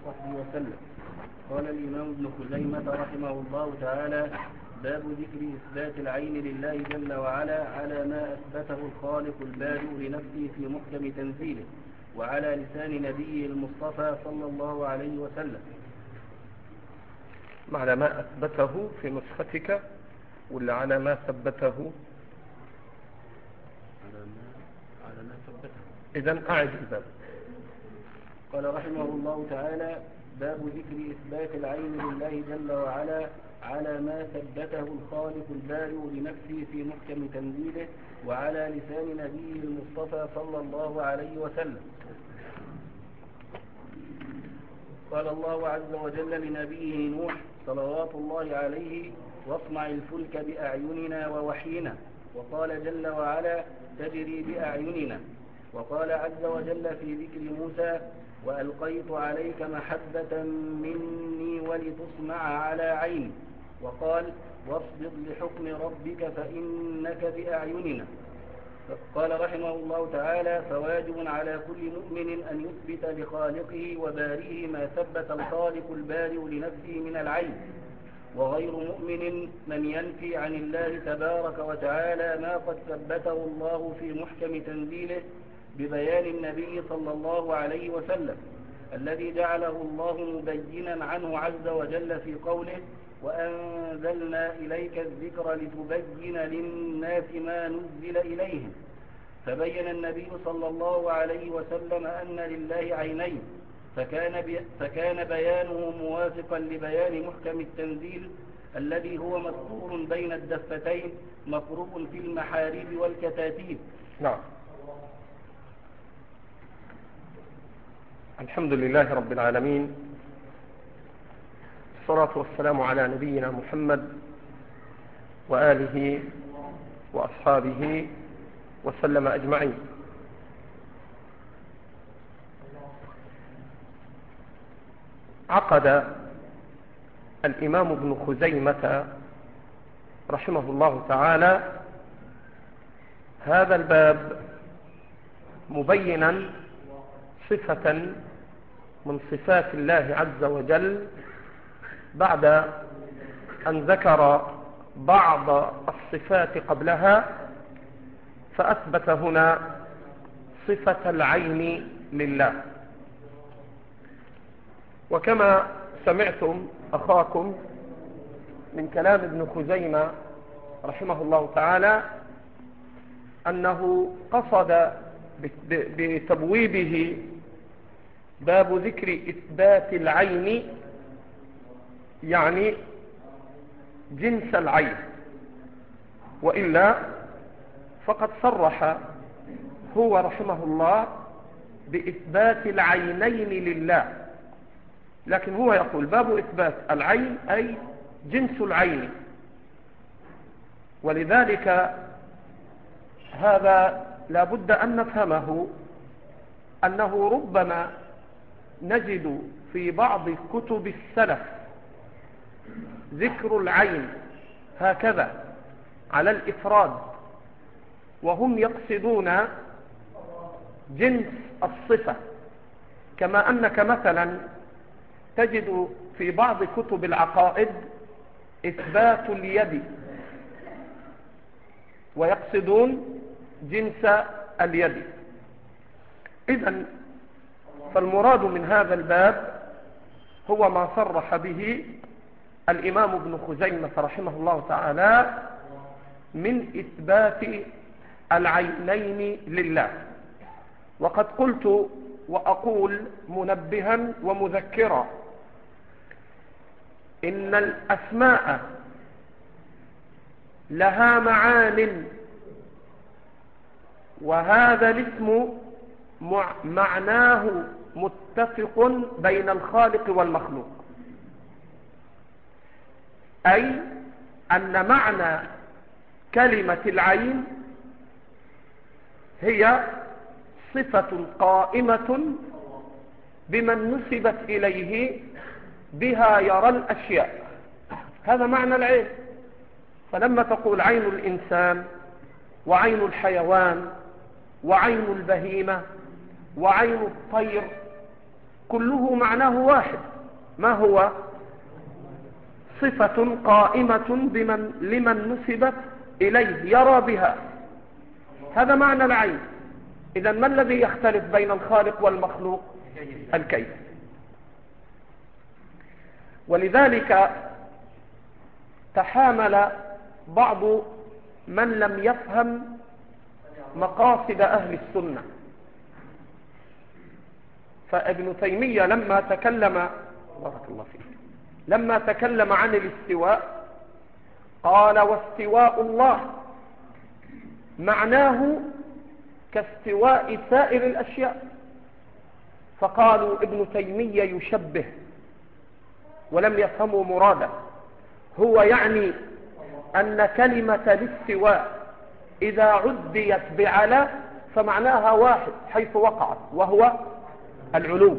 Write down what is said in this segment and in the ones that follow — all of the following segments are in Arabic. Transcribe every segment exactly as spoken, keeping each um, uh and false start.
وصحبه وسلم. قال الإمام ابن خزيمة رحمه الله تعالى: باب ذكر إثبات العين لله جل وعلا على ما أثبته الخالق البارئ لنفسه في محكم تنزيله وعلى لسان نبيه المصطفى صلى الله عليه وسلم. على ما أثبته في نسختك ولا على ما ثبته؟ على ما, على ما ثبته. إذن أعد الباب. قال رحمه الله تعالى: باب ذكر إثبات العين لله جل وعلا على ما ثبته الخالق البارئ لنفسه في محكم تنزيله وعلى لسان نبيه المصطفى صلى الله عليه وسلم. قال الله عز وجل لنبيه نوح صلوات الله عليه: واصنع الفلك بأعيننا ووحينا. وقال جل وعلا: تجري بأعيننا. وقال عز وجل في ذكر موسى: وألقيت عليك محبة مني ولتصنع على عيني. وقال: واصبر لحكم ربك فإنك بأعيننا. قال رحمه الله تعالى: فواجب على كل مؤمن أن يثبت لخالقه وبارئه ما ثبت الخالق البارئ لنفسه من العين، وغير مؤمن من ينفي عن الله تبارك وتعالى ما قد ثبته الله في محكم تنزيله ببيان النبي صلى الله عليه وسلم الذي جعله الله مبينا عنه عز وجل في قوله: وأنزلنا إليك الذكر لتبين للناس ما نزل إليهم. فبين النبي صلى الله عليه وسلم أن لله عينين، فكان, بي فكان بيانه موافقا لبيان محكم التنزيل الذي هو مسطور بين الدفتين مقروء في المحاريب والكتاتيب. نعم. الحمد لله رب العالمين، الصلاة والسلام على نبينا محمد وآله وأصحابه وسلم أجمعين. عقد الإمام ابن خزيمة رحمه الله تعالى هذا الباب مبينا صفة من صفات الله عز وجل بعد أن ذكر بعض الصفات قبلها، فأثبت هنا صفة العين لله. وكما سمعتم أخاكم من كلام ابن خزيمة رحمه الله تعالى أنه قصد بتبويبه باب ذكر إثبات العين يعني جنس العين، وإلا فقد صرح هو رحمه الله بإثبات العينين لله، لكن هو يقول باب إثبات العين أي جنس العين. ولذلك هذا لا بد أن نفهمه أنه ربما نجد في بعض كتب السلف ذكر العين هكذا على الإفراد، وهم يقصدون جنس الصفة، كما أنك مثلا تجد في بعض كتب العقائد إثبات اليد ويقصدون جنس اليد. إذن فالمراد من هذا الباب هو ما صرح به الإمام ابن خزيمة رحمه الله تعالى من إثبات العينين لله. وقد قلت وأقول منبها ومذكرا إن الأسماء لها معان، وهذا الاسم معناه متفق بين الخالق والمخلوق، أي أن معنى كلمة العين هي صفة قائمة بمن نسبت إليه بها يرى الأشياء. هذا معنى العين. فلما تقول عين الإنسان وعين الحيوان وعين البهيمة وعين الطير كله معناه واحد. ما هو؟ صفة قائمة بمن لمن نسبت إليه يرى بها. هذا معنى العين. إذن ما الذي يختلف بين الخالق والمخلوق؟ الكيف. ولذلك تحامل بعض من لم يفهم مقاصد أهل السنة. فابن تيمية لما تكلم بارك الله فيك لما تكلم عن الاستواء قال: واستواء الله معناه كاستواء سائر الأشياء. فقالوا ابن تيمية يشبه ولم يفهموا مراده. هو يعني أن كلمة الاستواء إذا عديت بعلى فمعناها واحد حيث وقعت، وهو العلو.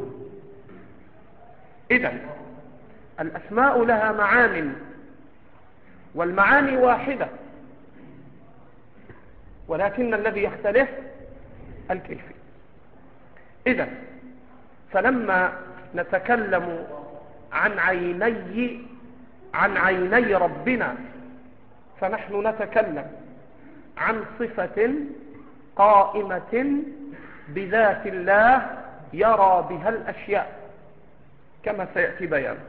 إذن الأسماء لها معان، والمعاني واحدة، ولكن الذي يختلف الكيفية. إذن فلما نتكلم عن عيني عن عيني ربنا فنحن نتكلم عن صفة قائمة بذات الله يرى بها الأشياء كما سيأتي بيان.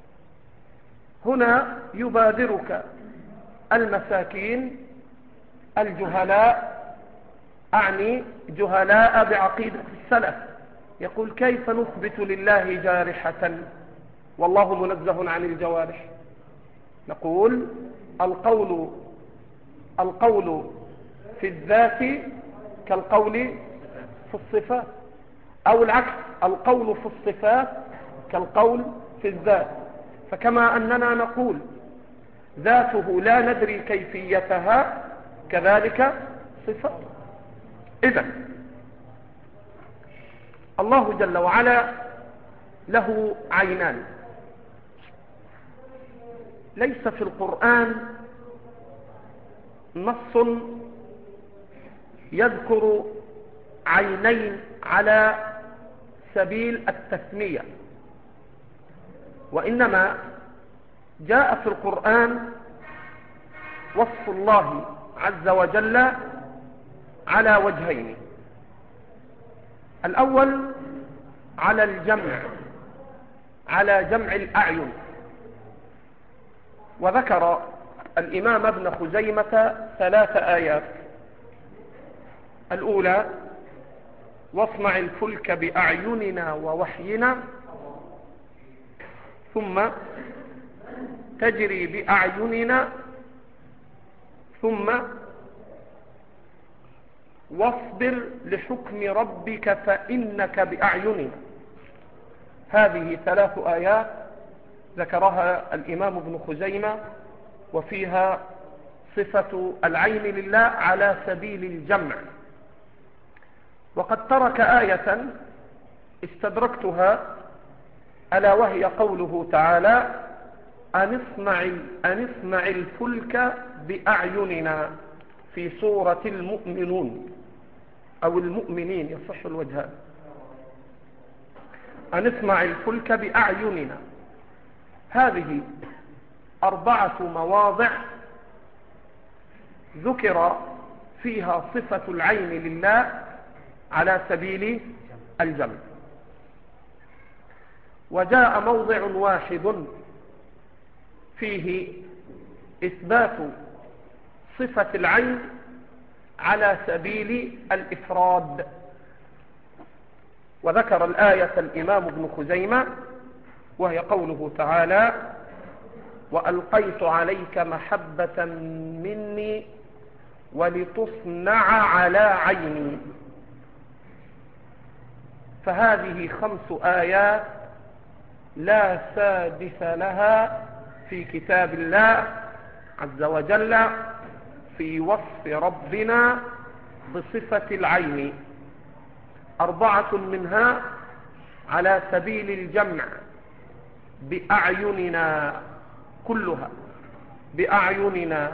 هنا يبادرك المساكين الجهلاء، أعني جهلاء بعقيدة السلف، يقول: كيف نثبت لله جارحة والله منزه عن الجوارح؟ نقول: القول القول في الذات كالقول في الصفات، أو العكس، القول في الصفات كالقول في الذات. فكما أننا نقول ذاته لا ندري كيفيتها كذلك صفات. إذن الله جل وعلا له عينان. ليس في القرآن نص يذكر عينين على سبيل التثنية، وإنما جاء في القرآن وصف الله عز وجل على وجهين: الأول على الجمع، على جمع الأعين. وذكر الإمام ابن خزيمة ثلاث آيات: الأولى: واصنع الفلك بأعيننا ووحينا، ثم تجري بأعيننا، ثم واصبر لحكم ربك فإنك بأعيننا. هذه ثلاث آيات ذكرها الإمام ابن خزيمة، وفيها صفة العين لله على سبيل الجمع. وقد ترك آية استدركتها، ألا وهي قوله تعالى: أن اصنع, أن اصنع الفلك بأعيننا، في سورة المؤمنون أو المؤمنين، يصح الوجهان. أن اصنع الفلك بأعيننا. هذه أربعة مواضع ذكر فيها صفة العين لله على سبيل الجمع. وجاء موضع واحد فيه إثبات صفة العين على سبيل الإفراد. وذكر الآية الإمام ابن خزيمة، وهي قوله تعالى: وألقيت عليك محبة مني ولتصنع على عيني. فهذه خمس آيات لا سادس لها في كتاب الله عز وجل في وصف ربنا بصفة العين. أربعة منها على سبيل الجمع بأعيننا، كلها بأعيننا،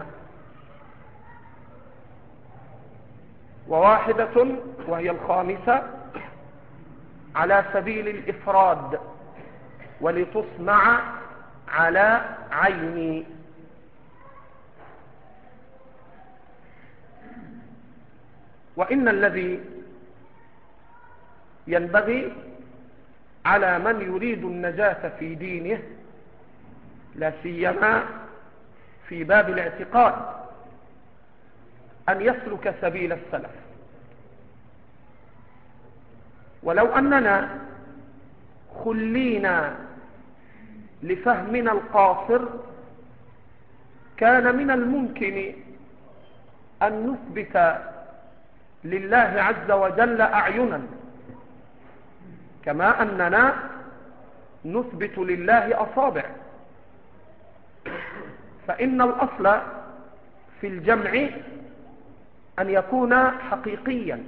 وواحدة وهي الخامسة على سبيل الإفراد ولتصنع على عيني. وإن الذي ينبغي على من يريد النجاة في دينه لا سيما في باب الاعتقاد أن يسلك سبيل السلف. ولو أننا خلينا لفهمنا القاصر كان من الممكن أن نثبت لله عز وجل أعينا كما أننا نثبت لله أصابع، فإن الأصل في الجمع أن يكون حقيقيا،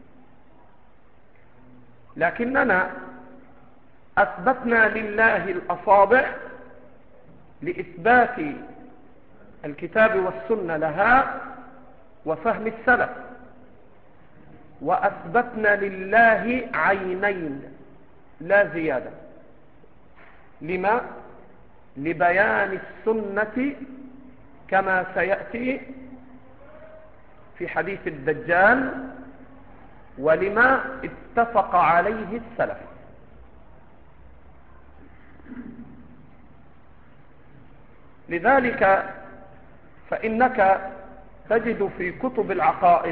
لكننا أثبتنا لله الأصابع لإثبات الكتاب والسنة لها وفهم السلف، وأثبتنا لله عينين لا زيادة. لما؟ لبيان السنة كما سيأتي في حديث الدجال، ولما اتفق عليه السلف. لذلك فإنك تجد في كتب العقائد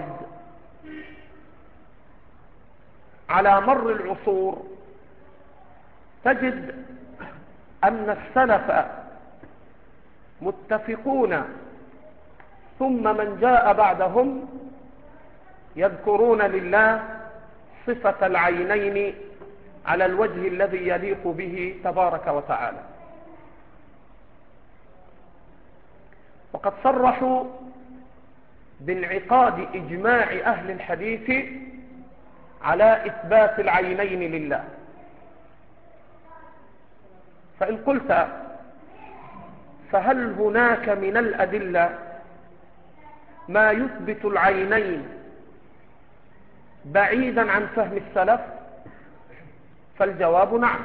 على مر العصور تجد أن السلف متفقون، ثم من جاء بعدهم يذكرون لله صفة العينين على الوجه الذي يليق به تبارك وتعالى. وقد صرحوا بانعقاد إجماع أهل الحديث على إثبات العينين لله. فإن قلت فهل هناك من الأدلة ما يثبت العينين بعيدا عن فهم السلف؟ فالجواب نعم.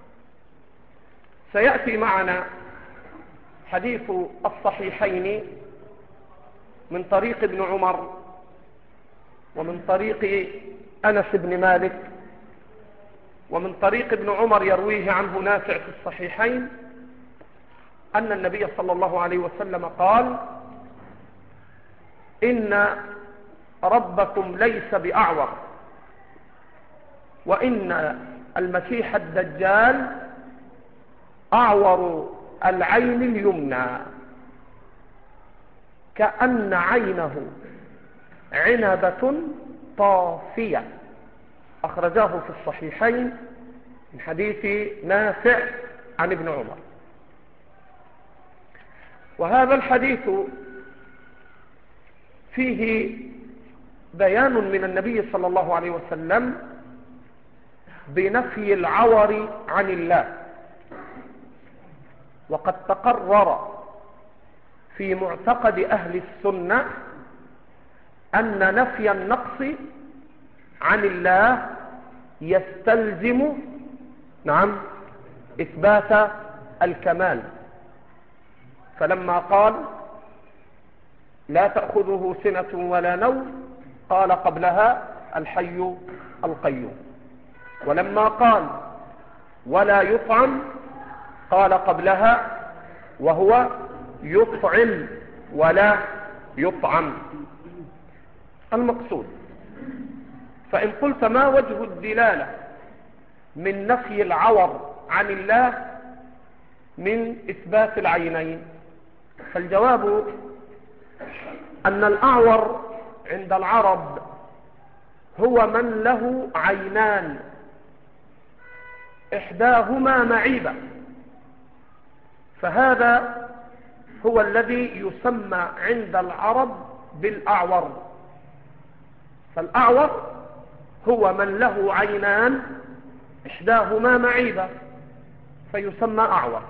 سيأتي معنا حديث الصحيحين من طريق ابن عمر ومن طريق أنس بن مالك، ومن طريق ابن عمر يرويه عنه نافع في الصحيحين أن النبي صلى الله عليه وسلم قال: إن ربكم ليس بأعور، وإن المسيح الدجال أعور العين اليمنى كأن عينه عنبة طافية. أخرجاه في الصحيحين من حديث نافع عن ابن عمر. وهذا الحديث فيه بيان من النبي صلى الله عليه وسلم بنفي العور عن الله. وقد تقرر في معتقد أهل السنة أن نفي النقص عن الله يستلزم نعم إثبات الكمال. فلما قال: لا تأخذه سنة ولا نوم، قال قبلها: الحي القيوم. ولما قال: ولا يطعم، قال قبلها: وهو يطعم ولا يطعم. المقصود، فإن قلت ما وجه الدلالة من نفي العور عن الله من إثبات العينين؟ فالجواب أن الأعور عند العرب هو من له عينان إحداهما معيبة، فهذا هو الذي يسمى عند العرب بالأعور. فالأعور هو من له عينان إحداهما معيبة فيسمى أعور.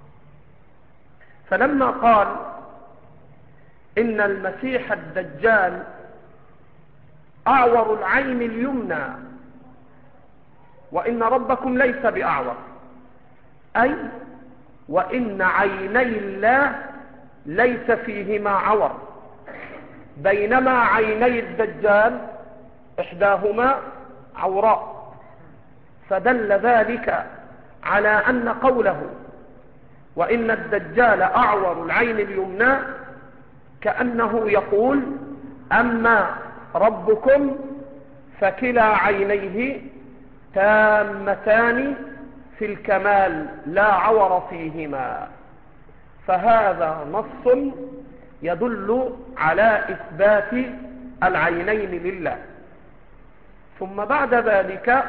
فلما قال إن المسيح الدجال أعور العين اليمنى وإن ربكم ليس بأعور، أي وإن عيني الله ليس فيهما عور، بينما عيني الدجال إحداهما عوراء. فدل ذلك على أن قوله وإن الدجال أعور العين اليمنى كأنه يقول أما ربكم فكلا عينيه تامتان في الكمال لا عور فيهما. فهذا نص يدل على إثبات العينين لله. ثم بعد ذلك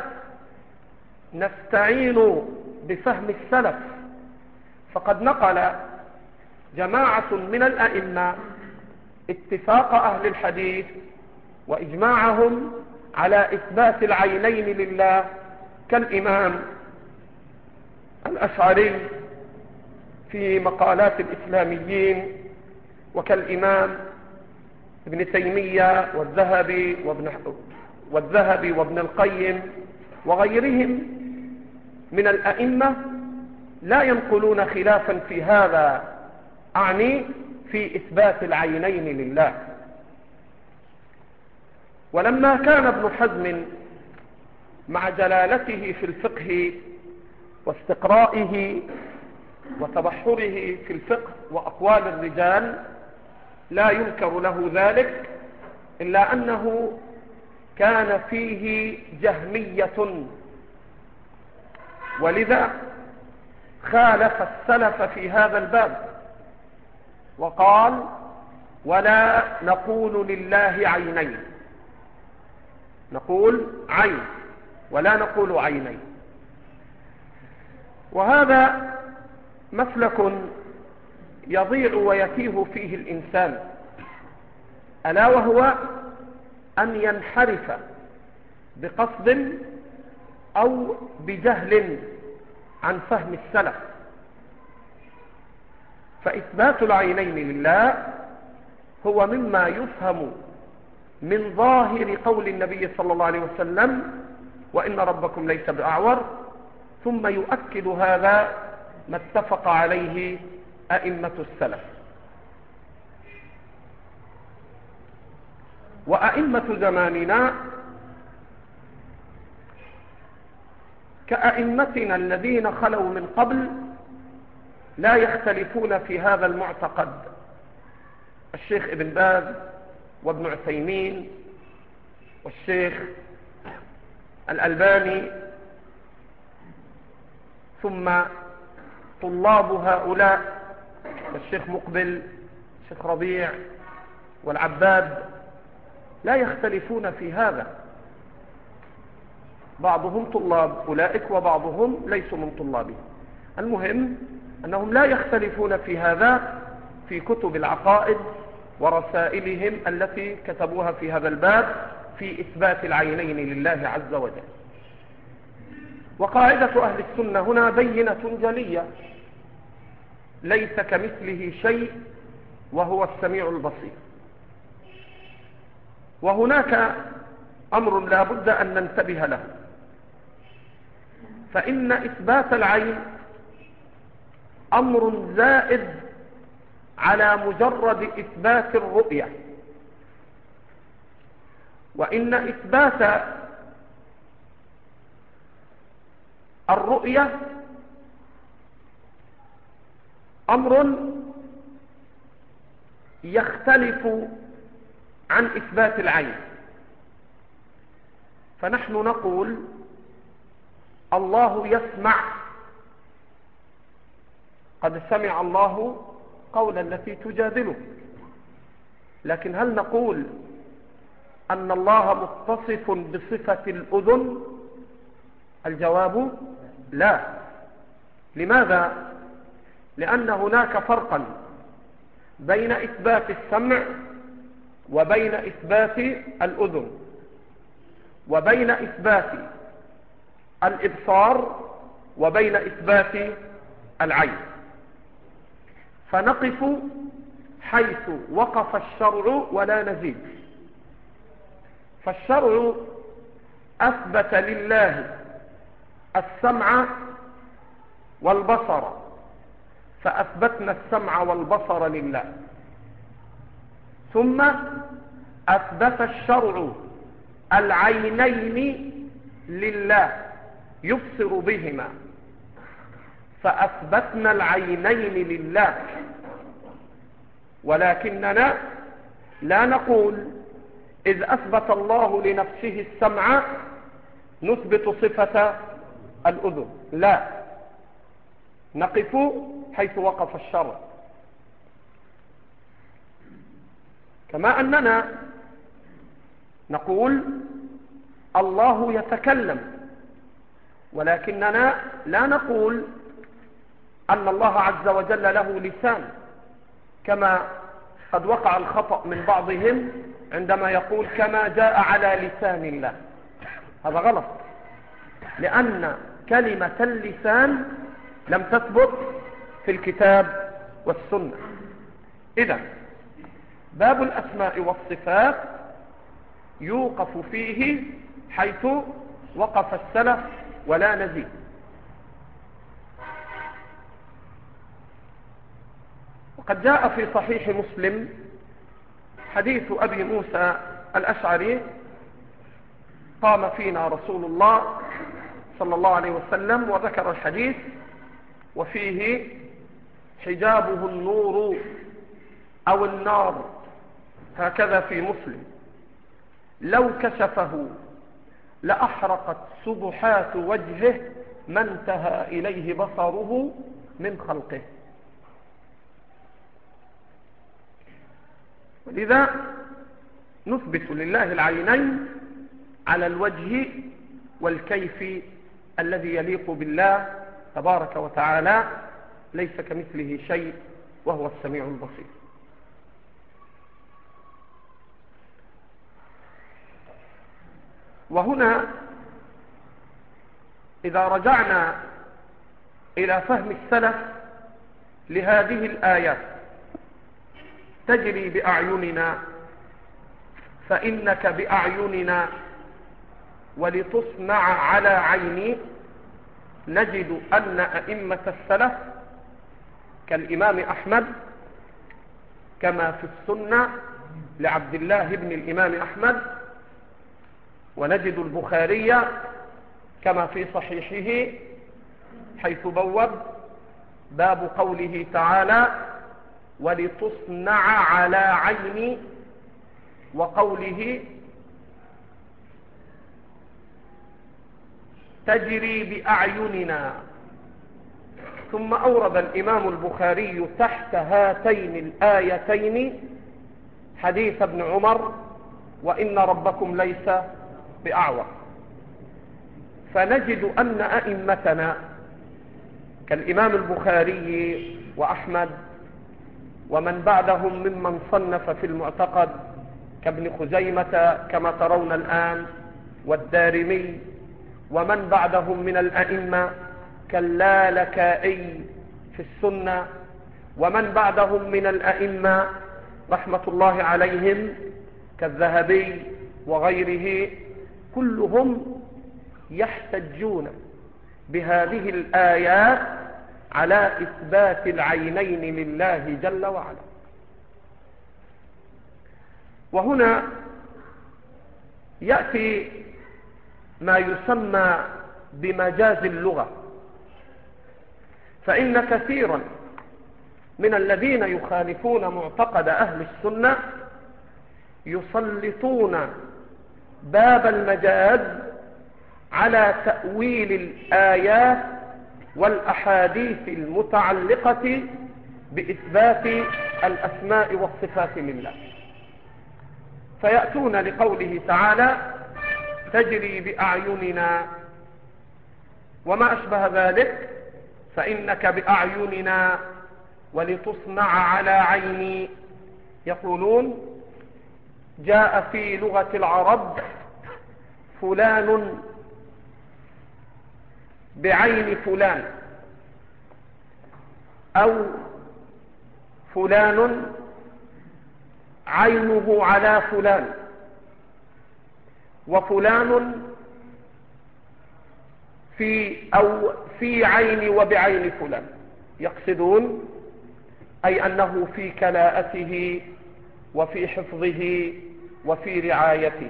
نستعين بفهم السلف، فقد نقل جماعة من الأئمة اتفاق أهل الحديث وإجماعهم على إثبات العينين لله، كالإمام الأشعري في مقالات الإسلاميين، وكالإمام ابن تيمية والذهبي وابن, والذهبي وابن القيم وغيرهم من الأئمة لا ينقلون خلافا في هذا، أعني في إثبات العينين لله. ولما كان ابن حزم مع جلالته في الفقه واستقرائه وتبحره في الفقه وأقوال الرجال لا ينكر له ذلك، إلا أنه كان فيه جهمية، ولذا خالف السلف في هذا الباب وقال ولا نقول لله عينين، نقول عين ولا نقول عينين. وهذا مسلك يضيع ويتيه فيه الإنسان، ألا وهو أن ينحرف بقصد أو بجهل عن فهم السلف. فإثبات العينين لله هو مما يفهم من ظاهر قول النبي صلى الله عليه وسلم وإن ربكم ليس بأعور، ثم يؤكد هذا ما اتفق عليه أئمة السلف. وأئمة زماننا كأئمتنا الذين خلوا من قبل لا يختلفون في هذا المعتقد. الشيخ ابن باز وابن عثيمين والشيخ الألباني، ثم طلاب هؤلاء الشيخ مقبل الشيخ ربيع والعباد لا يختلفون في هذا. بعضهم طلاب أولئك وبعضهم ليسوا من طلابه. المهم أنهم لا يختلفون في هذا في كتب العقائد ورسائلهم التي كتبوها في هذا الباب في إثبات العينين لله عز وجل. وقاعدة أهل السنة هنا بينة جلية: ليس كمثله شيء وهو السميع البصير. وهناك أمر لا بد أن ننتبه له، فإن إثبات العين أمر زائد على مجرد إثبات الرؤية، وإن إثبات الرؤية أمر يختلف عن إثبات العين. فنحن نقول الله يسمع، قد سمع الله قولا التي تجادله، لكن هل نقول أن الله متصف بصفة الأذن؟ الجواب لا. لماذا؟ لأن هناك فرقا بين إثبات السمع وبين إثبات الأذن، وبين إثبات الإبصار وبين إثبات العين. فنقف حيث وقف الشرع ولا نزيد. فالشرع أثبت لله السمع والبصر، فأثبتنا السمع والبصر لله. ثم أثبت الشرع العينين لله يبصر بهما، فأثبتنا العينين لله. ولكننا لا نقول إذ أثبت الله لنفسه السمع نثبت صفة الأذن، لا، نقف حيث وقف الشرع. كما أننا نقول الله يتكلم، ولكننا لا نقول أن الله عز وجل له لسان، كما قد وقع الخطأ من بعضهم عندما يقول كما جاء على لسان الله. هذا غلط، لأن كلمة اللسان لم تثبت في الكتاب والسنة. إذن باب الأسماء والصفات يوقف فيه حيث وقف السلف ولا نزيد. وقد جاء في صحيح مسلم حديث أبي موسى الأشعري: قام فينا رسول الله صلى الله عليه وسلم، وذكر الحديث وفيه حجابه النور أو النار، هكذا في مسلم، لو كشفه لأحرقت سبحات وجهه ما انتهى إليه بصره من خلقه. ولذا نثبت لله العينين على الوجه والكيف الذي يليق بالله تبارك وتعالى، ليس كمثله شيء وهو السميع البصير. وهنا إذا رجعنا إلى فهم السلف لهذه الآيات: تجري بأعيننا، فإنك بأعيننا، ولتصنع على عيني، نجد أن أئمة السلف كالإمام أحمد كما في السنة لعبد الله بن الإمام أحمد، ونجد البخاري كما في صحيحه حيث بوب باب قوله تعالى ولتصنع على عيني، وقوله تجري بأعيننا. ثم أورد الإمام البخاري تحت هاتين الآيتين حديث ابن عمر: وإن ربكم ليس بأعور. فنجد أن أئمتنا كالإمام البخاري وأحمد ومن بعدهم ممن صنف في المعتقد كابن خزيمة كما ترون الآن، والدارمي، ومن بعدهم من الأئمة كاللالكائي في السنة، ومن بعدهم من الأئمة رحمة الله عليهم كالذهبي وغيره، كلهم يحتجون بهذه الآيات على إثبات العينين لله جل وعلا. وهنا يأتي ما يسمى بمجاز اللغة، فإن كثيرا من الذين يخالفون معتقد أهل السنة يسلطون باب المجاز على تأويل الآيات والأحاديث المتعلقة بإثبات الأسماء والصفات لله، فيأتون لقوله تعالى تجري بأعيننا وما أشبه ذلك، فإنك بأعيننا ولتصنع على عيني. يقولون جاء في لغة العرب فلان بعين فلان، أو فلان عينه على فلان، وفلان في أو في عين وبعين فلان، يقصدون أي أنه في كلاءته وفي حفظه وفي رعايته.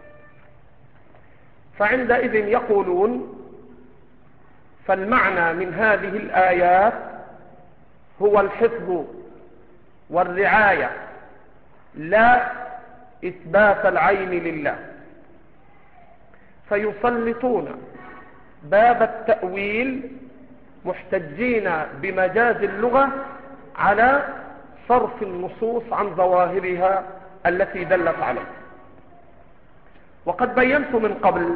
فعندئذ يقولون فالمعنى من هذه الآيات هو الحفظ والرعاية، لا إثبات العين لله، فيسلطون باب التأويل محتجين بمجاز اللغة على صرف النصوص عن ظواهرها التي دلت عليه. وقد بينت من قبل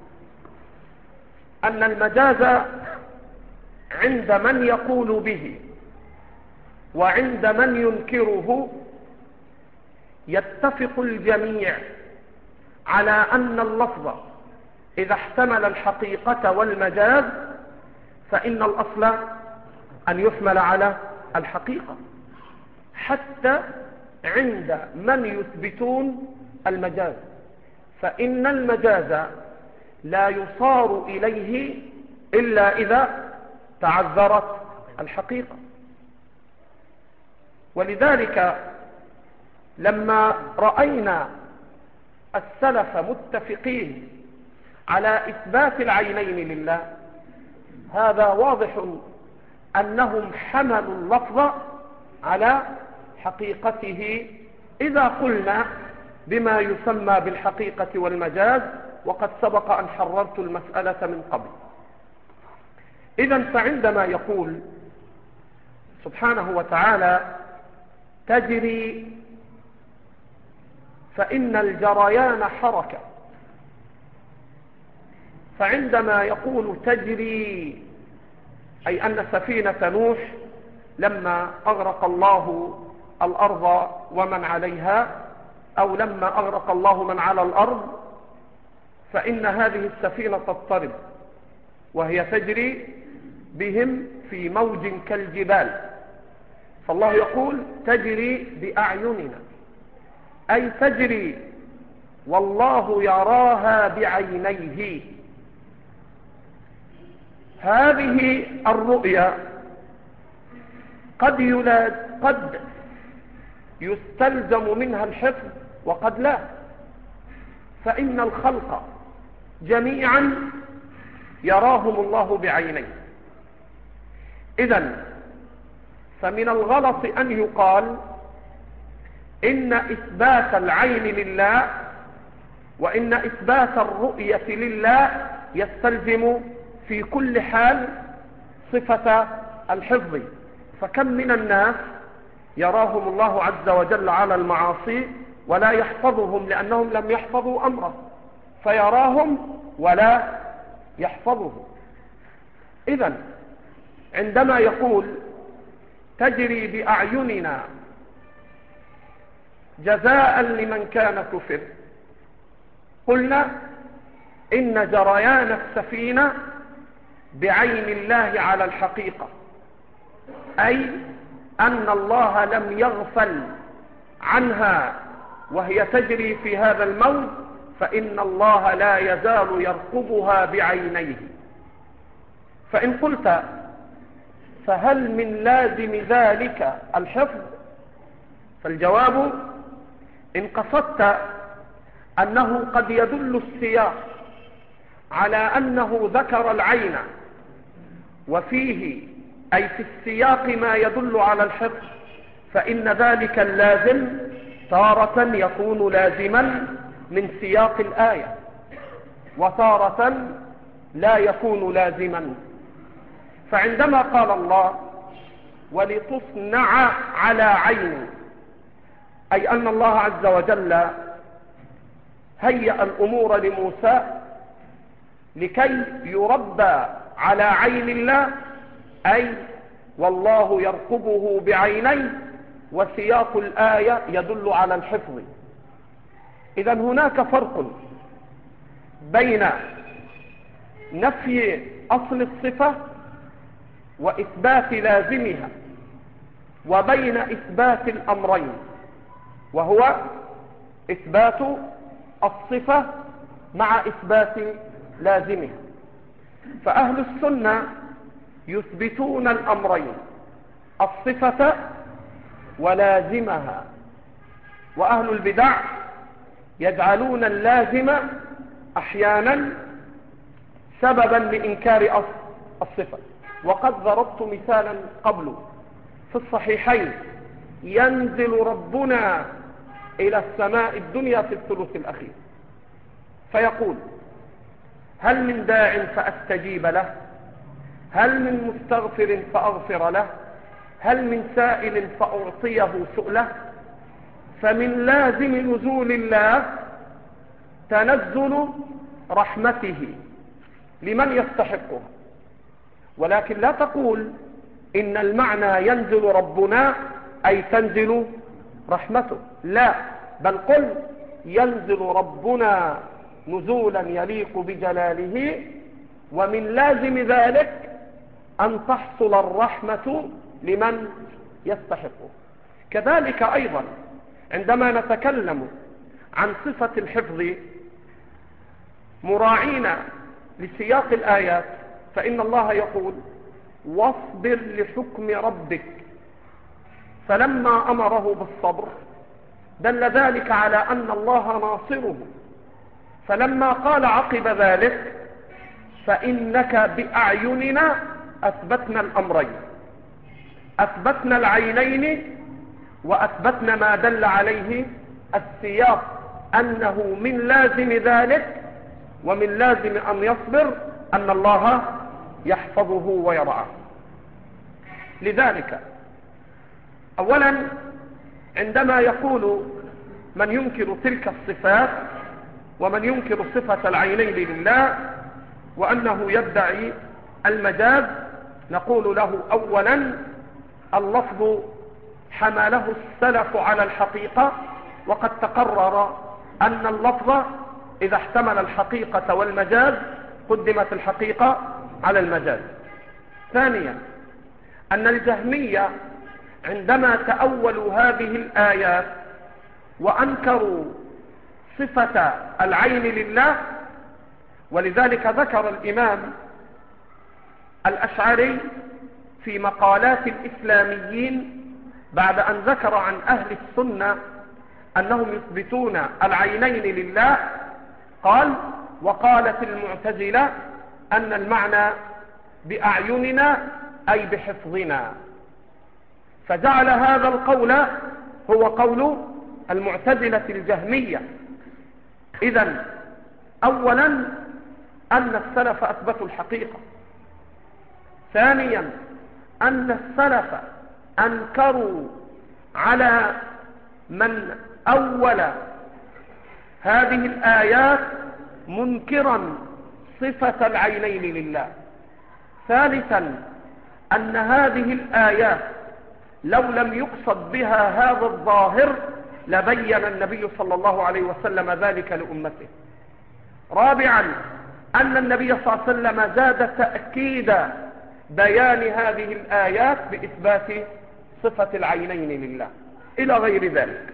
أن المجاز عند من يقول به وعند من ينكره يتفق الجميع على أن اللفظ إذا احتمل الحقيقة والمجاز فإن الأصل أن يحمل على الحقيقة، حتى عند من يثبتون المجاز، فإن المجاز لا يصار إليه إلا إذا تعذرت الحقيقة. ولذلك لما رأينا السلف متفقين على إثبات العينين لله، هذا واضح أنهم حملوا اللفظ على حقيقته إذا قلنا بما يسمى بالحقيقة والمجاز، وقد سبق أن حررت المسألة من قبل. إذن فعندما يقول سبحانه وتعالى تجري، فإن الجريان حركة، فعندما يقول تجري أي أن سفينة نوح لما أغرق الله الأرض ومن عليها، أو لما أغرق الله من على الأرض، فإن هذه السفينة تضطرب وهي تجري بهم في موج كالجبال، فالله يقول تجري بأعيننا، أي تجري والله يراها بعينيه. هذه الرؤيا قد يلاد قد يستلزم منها الحفظ وقد لا، فإن الخلق جميعا يراهم الله بعينيه. إذن فمن الغلط أن يقال إن إثبات العين لله وإن إثبات الرؤية لله يستلزم في كل حال صفة الحفظ، فكم من الناس يراهم الله عز وجل على المعاصي ولا يحفظهم لأنهم لم يحفظوا أمره، فيراهم ولا يحفظهم. إذن عندما يقول تجري بأعيننا جزاء لمن كان كفر، قلنا إن جريان السفينة بعين الله على الحقيقة، أي أن الله لم يغفل عنها وهي تجري في هذا الموج، فإن الله لا يزال يرقبها بعينيه. فإن قلت فهل من لازم ذلك الحفظ؟ فالجواب إن قصدت أنه قد يدل السياق على أنه ذكر العين وفيه أي في السياق ما يدل على الحفظ، فإن ذلك اللازم تارة يكون لازما من سياق الآية وتارة لا يكون لازما. فعندما قال الله ولتصنع على عيني، أي أن الله عز وجل هيأ الأمور لموسى لكي يربى على عين الله، أي والله يرقبه بعينيه، وسياق الآية يدل على الحفظ. إذن هناك فرق بين نفي أصل الصفة وإثبات لازمها، وبين إثبات الأمرين، وهو إثبات الصفة مع إثبات لازمها. فأهل السنة يثبتون الأمرين، الصفة ولازمها، وأهل البدع يجعلون اللازم أحيانا سببا لإنكار الصفة. وقد ضربت مثالا قبل في الصحيحين: ينزل ربنا إلى السماء الدنيا في الثلث الأخير فيقول: هل من داع فأستجيب له؟ هل من مستغفر فأغفر له؟ هل من سائل فأعطيه سؤله؟ فمن لازم نزول الله تنزل رحمته لمن يستحقها، ولكن لا تقول إن المعنى ينزل ربنا أي تنزل رحمته، لا، بل قل ينزل ربنا نزولا يليق بجلاله، ومن لازم ذلك أن تحصل الرحمة لمن يستحقه. كذلك أيضا عندما نتكلم عن صفة الحفظ مراعين لسياق الآيات، فإن الله يقول: واصبر لحكم ربك، فلما أمره بالصبر دل ذلك على أن الله ناصره، فلما قال عقب ذلك: فإنك بأعيننا، أثبتنا الأمرين، أثبتنا العينين وأثبتنا ما دل عليه السياق، أنه من لازم ذلك ومن لازم أن يصبر أن الله يحفظه ويرعاه. لذلك أولا عندما يقول من ينكر تلك الصفات ومن ينكر صفة العينين لله وأنه يدعي المجاز، نقول له أولا: اللفظ حمله السلف على الحقيقة، وقد تقرر أن اللفظ إذا احتمل الحقيقة والمجاز قدمت الحقيقة على المجاز. ثانيا أن الجهمية عندما تأولوا هذه الآيات وأنكروا صفة العين لله، ولذلك ذكر الإمام الأشعري في مقالات الإسلاميين بعد أن ذكر عن أهل السنة أنهم يثبتون العينين لله، قال: وقالت المعتزلة أن المعنى بأعيننا أي بحفظنا، فجعل هذا القول هو قول المعتزلة الجهمية. إذن أولا أن السلف أثبتوا الحقيقة، ثانيا أن السلف أنكروا على من أول هذه الآيات منكرا صفة العينين لله، ثالثا أن هذه الآيات لو لم يقصد بها هذا الظاهر لبين النبي صلى الله عليه وسلم ذلك لأمته، رابعا أن النبي صلى الله عليه وسلم زاد تأكيد بيان هذه الآيات بإثبات صفة العينين لله إلى غير ذلك.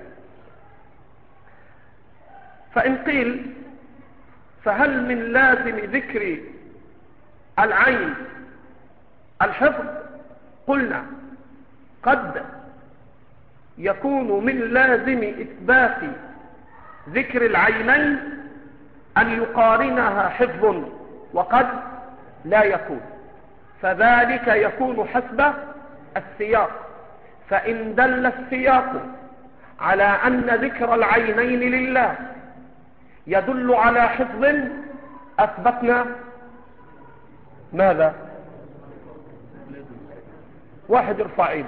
فإن قيل: فهل من لازم ذكر العين الحفظ؟ قلنا: قد يكون من لازم إثبات ذكر العينين أن يقارنها حفظ، وقد لا يكون، فذلك يكون حسب السياق. فإن دل السياق على أن ذكر العينين لله يدل على حفظ أثبتنا ماذا؟ واحد ارفع ايده.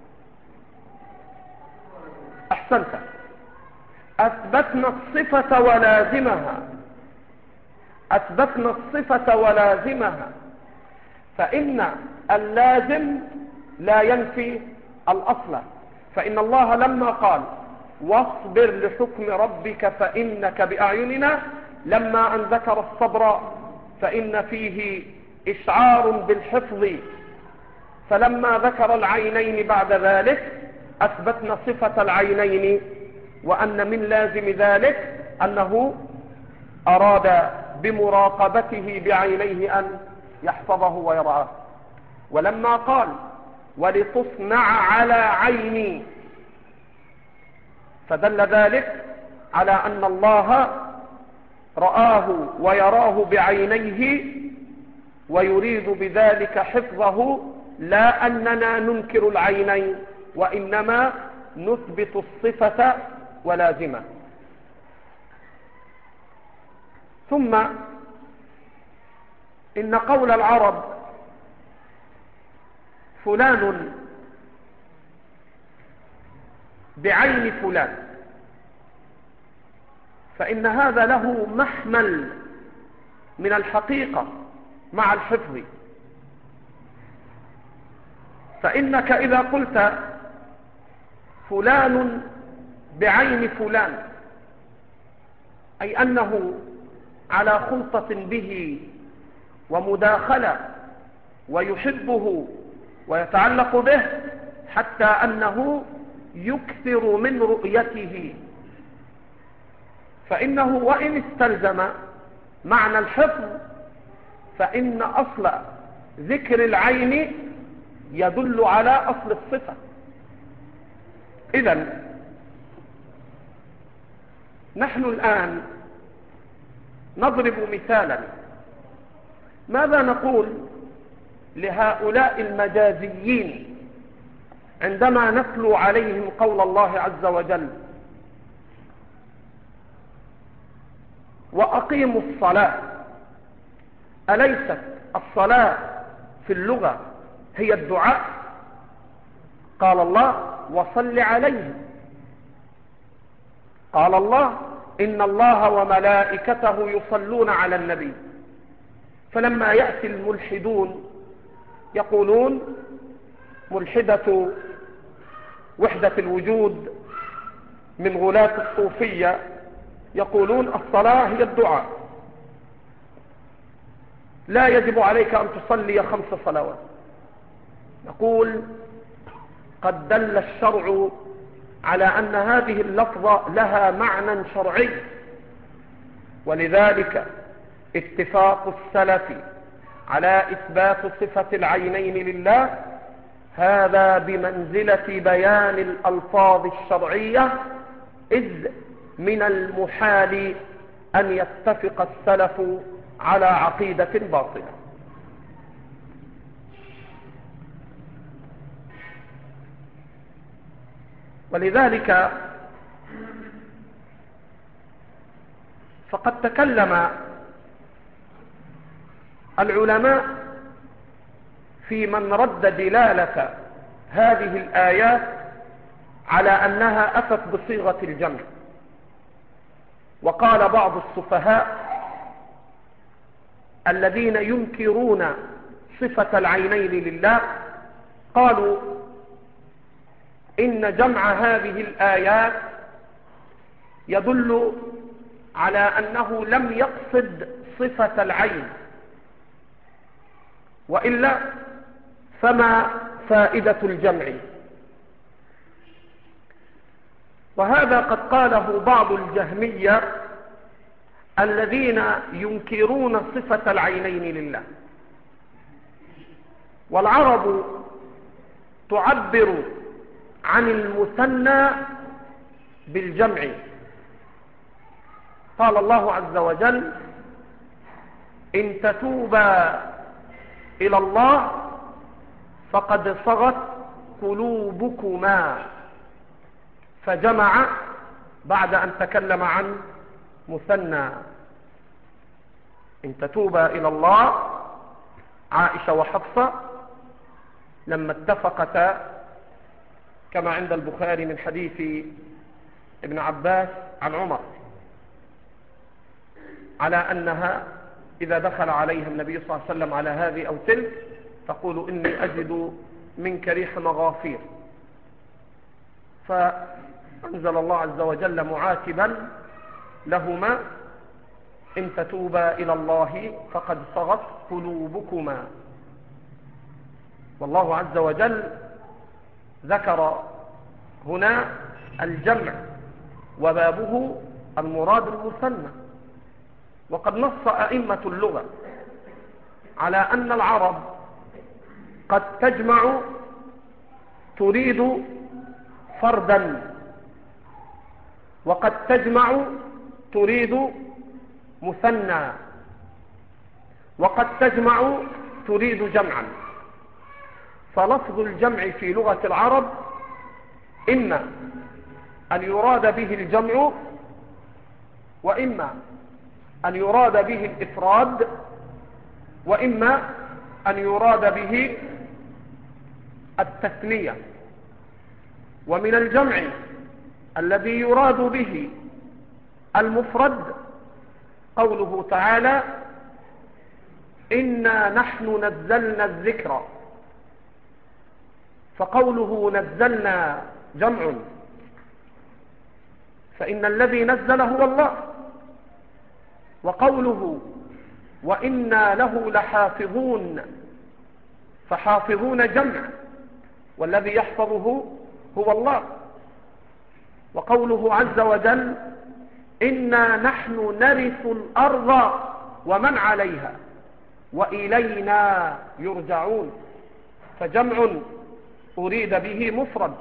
أحسنت، أثبتنا الصفة ولازمها، أثبتنا الصفة ولازمها، فإن اللازم لا ينفي الأصل. فإن الله لما قال: واصبر لحكم ربك فإنك بأعيننا، لما أن ذكر الصبر فإن فيه إشعار بالحفظ، فلما ذكر العينين بعد ذلك أثبتنا صفة العينين، وأن من لازم ذلك أنه أراد بمراقبته بعينيه أن يحفظه ويرعاه. ولما قال ولتصنع على عيني فدل ذلك على أن الله رآه ويراه بعينيه ويريد بذلك حفظه، لا أننا ننكر العينين وإنما نثبت الصفة ولازمة. ثم إن قول العرب فلان بعين فلان فإن هذا له محمل من الحقيقة مع الحفظ. فإنك إذا قلت فلان بعين فلان أي أنه على خلطة به ومداخلة ويحبه ويتعلق به حتى أنه يكثر من رؤيته، فإنه وإن استلزم معنى الحفظ فإن أصل ذكر العين يدل على أصل الصفة. إذن نحن الآن نضرب مثالا. ماذا نقول لهؤلاء المجازيين عندما نتلو عليهم قول الله عز وجل وأقيموا الصلاة؟ أليست الصلاة في اللغة هي الدعاء؟ قال الله وصل عليهم. قال الله إن الله وملائكته يصلون على النبي. فلما يأتي الملحدون يقولون ملحدة وحدة الوجود من غلاة الصوفية يقولون الصلاة هي الدعاء، لا يجب عليك أن تصلي خمس صلوات. نقول قد دل الشرع على أن هذه اللفظة لها معنى شرعي، ولذلك اتفاق السلف على إثبات صفة العينين لله هذا بمنزلة بيان الألفاظ الشرعية، إذ من المحال أن يتفق السلف على عقيدة باطلة. ولذلك فقد تكلم العلماء في من رد دلالة هذه الآيات على أنها أتت بصيغة الجمع. وقال بعض السفهاء الذين ينكرون صفة العينين لله قالوا إن جمع هذه الآيات يدل على أنه لم يقصد صفة العين، وإلا فما فائدة الجمع؟ وهذا قد قاله بعض الجهمية الذين ينكرون صفة العينين لله. والعرب تعبر عن المثنى بالجمع. قال الله عز وجل إن تتوبا إلى الله فقد صغت قلوبكما، فجمع بعد أن تكلم عن مثنى. إن تتوبا إلى الله، عائشة وحفصة لما اتفقتا كما عند البخاري من حديث ابن عباس عن عمر على أنها إذا دخل عليها النبي صلى الله عليه وسلم على هذه أو تلك تقول إني أجد منك ريح مغافير، فأنزل الله عز وجل معاتبا لهما إن تتوبا إلى الله فقد صغت قلوبكما. والله عز وجل ذكر هنا الجمع وبابه المراد المثنى. وقد نص أئمة اللغة على أن العرب قد تجمع تريد فردا، وقد تجمع تريد مثنى، وقد تجمع تريد جمعا. فلفظ الجمع في لغة العرب إما أن يراد به الجمع، وإما أن يراد به الإفراد، وإما أن يراد به التثنية. ومن الجمع الذي يراد به المفرد قوله تعالى: إنا نحن نزلنا الذكر. فقوله نزلنا جمع، فإن الذي نزل هو الله. وقوله وإنا له لحافظون، فحافظون جمع، والذي يحفظه هو الله. وقوله عز وجل إنا نحن نرث الأرض ومن عليها وإلينا يرجعون. فجمع أريد به مفرد،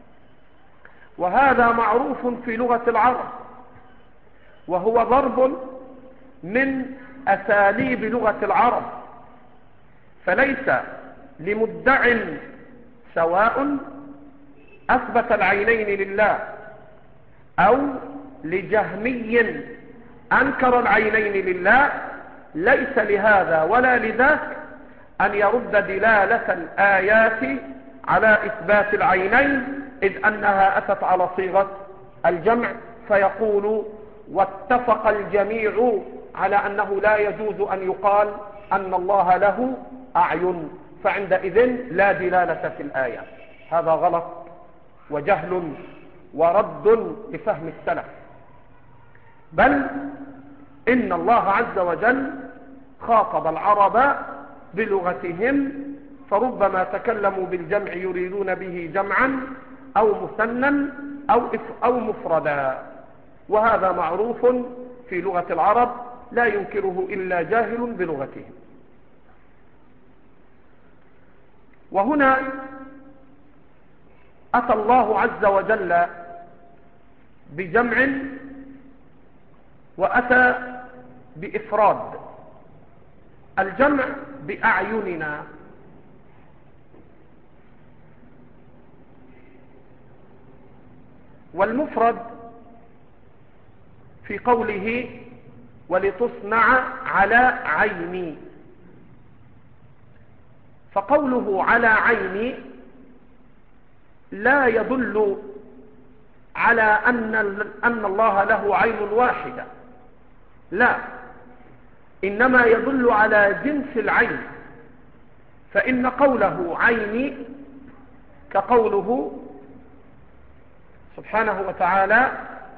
وهذا معروف في لغة العرب، وهو ضرب من أساليب لغة العرب. فليس لمدع سواء أثبت العينين لله أو لجهمي أنكر العينين لله، ليس لهذا ولا لذاك أن يرد دلالة الآيات على إثبات العينين، إذ أنها أتت على صيغة الجمع. فيقول واتفق الجميع على أنه لا يجوز أن يقال أن الله له أعين، فعندئذ لا دلالة في الآية. هذا غلط وجهل ورد لفهم السلف. بل إن الله عز وجل خاطب العرب بلغتهم، فربما تكلموا بالجمع يريدون به جمعا أو مثنى أو, أو مفردا، وهذا معروف في لغة العرب لا ينكره إلا جاهل بلغتهم. وهنا أتى الله عز وجل بجمع وأتى بإفراد. الجمع بأعيننا، والمفرد في قوله ولتصنع على عيني. فقوله على عيني لا يدل على أن أن الله له عين واحدة، لا، إنما يدل على جنس العين. فإن قوله عيني كقوله سبحانه وتعالى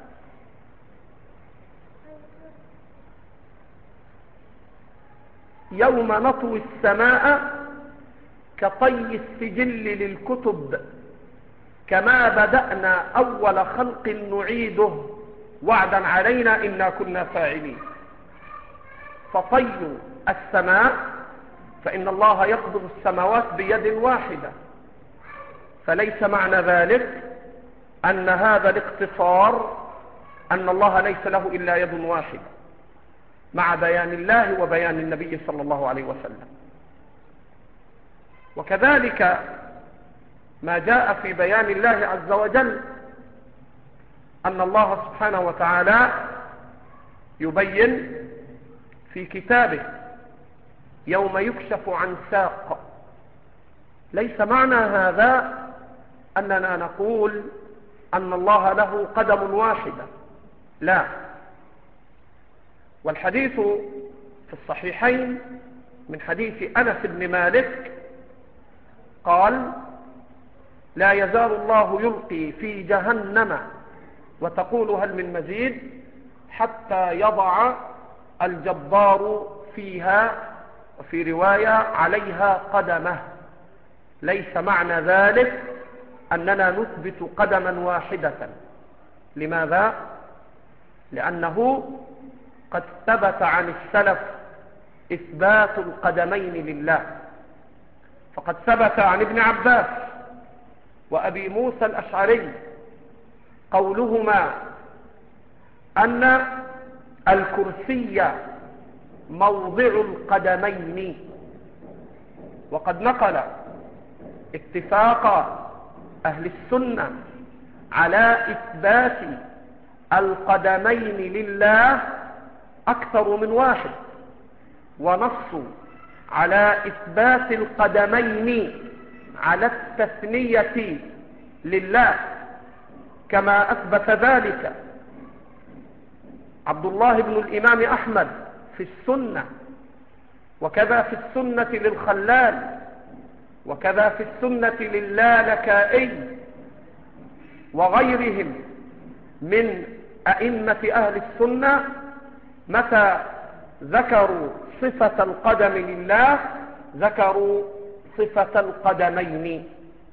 يوم نطوي السماء كطي السجل للكتب كما بدأنا أول خلق نعيده وعدا علينا إنا كنا فاعلين. فطي السماء، فإن الله يقبض السماوات بيد واحدة، فليس معنى ذلك أن هذا الاقتصار أن الله ليس له إلا يد واحدة، مع بيان الله وبيان النبي صلى الله عليه وسلم. وكذلك ما جاء في بيان الله عز وجل أن الله سبحانه وتعالى يبين في كتابه يوم يكشف عن ساق. ليس معنى هذا أننا نقول أن الله له قدم واحدة، لا. والحديث في الصحيحين من حديث أنس بن مالك قال لا يزال الله يلقي في جهنم وتقول هل من مزيد حتى يضع الجبار فيها، وفي رواية عليها قدمه. ليس معنى ذلك أننا نثبت قدما واحدة. لماذا؟ لأنه قد ثبت عن السلف إثبات القدمين لله. فقد ثبت عن ابن عباس وأبي موسى الأشعري قولهما أن الكرسي موضع القدمين، وقد نقل اتفاق أهل السنة على إثبات القدمين لله أكثر من واحد، ونصوا على إثبات القدمين على التثنية لله، كما أثبت ذلك عبد الله بن الإمام أحمد في السنة، وكذا في السنة للخلال، وكذا في السنة للالكائي وغيرهم من أئمة أهل السنة. متى ذكروا صفة القدم لله ذكروا صفة القدمين.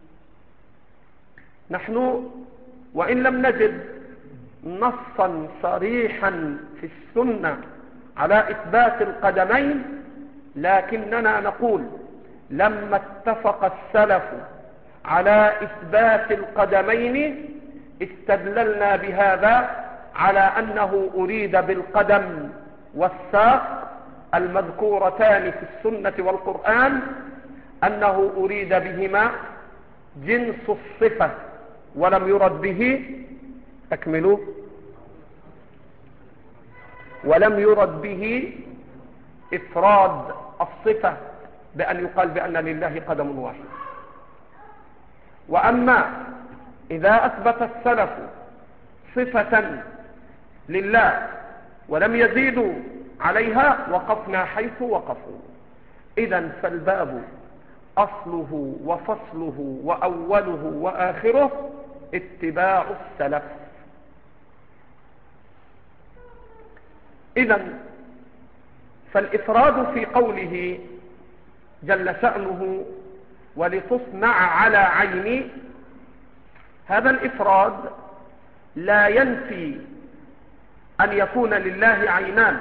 نحن وإن لم نجد نصا صريحا في السنة على إثبات القدمين، لكننا نقول لما اتفق السلف على إثبات القدمين استدللنا بهذا على أنه أريد بالقدم والساق المذكورتان في السنة والقرآن أنه أريد بهما جنس الصفة، ولم يرد به أكملوا ولم يرد به إفراد الصفة بأن يقال بأن لله قدم واحد. وأما إذا أثبت السلف صفة لله ولم يزيدوا عليها وقفنا حيث وقفوا. إذن فالباب أصله وفصله وأوله وآخره اتباع السلف. إذن فالإفراد في قوله جل شأنه ولتصنع على عيني، هذا الإفراد لا ينفي أن يكون لله عينان.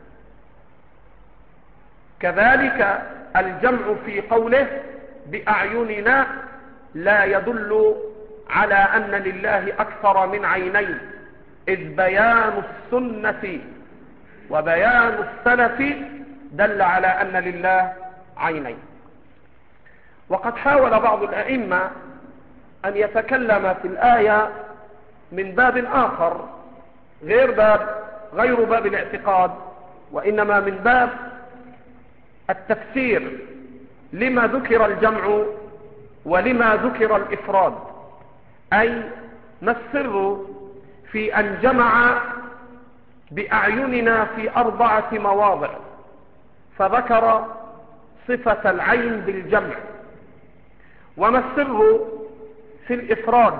كذلك الجمع في قوله بأعيننا لا يدل على أن لله أكثر من عينين، إذ بيان السنة وبيان السلف دل على أن لله عينين. وقد حاول بعض الأئمة أن يتكلم في الآية من باب آخر غير باب غير باب الاعتقاد، وإنما من باب التفسير لما ذكر الجمع ولما ذكر الإفراد. أي ما السر في أن جمع بأعيننا في أربعة مواضع فذكر صفة العين بالجمع، وما السر في الإفراد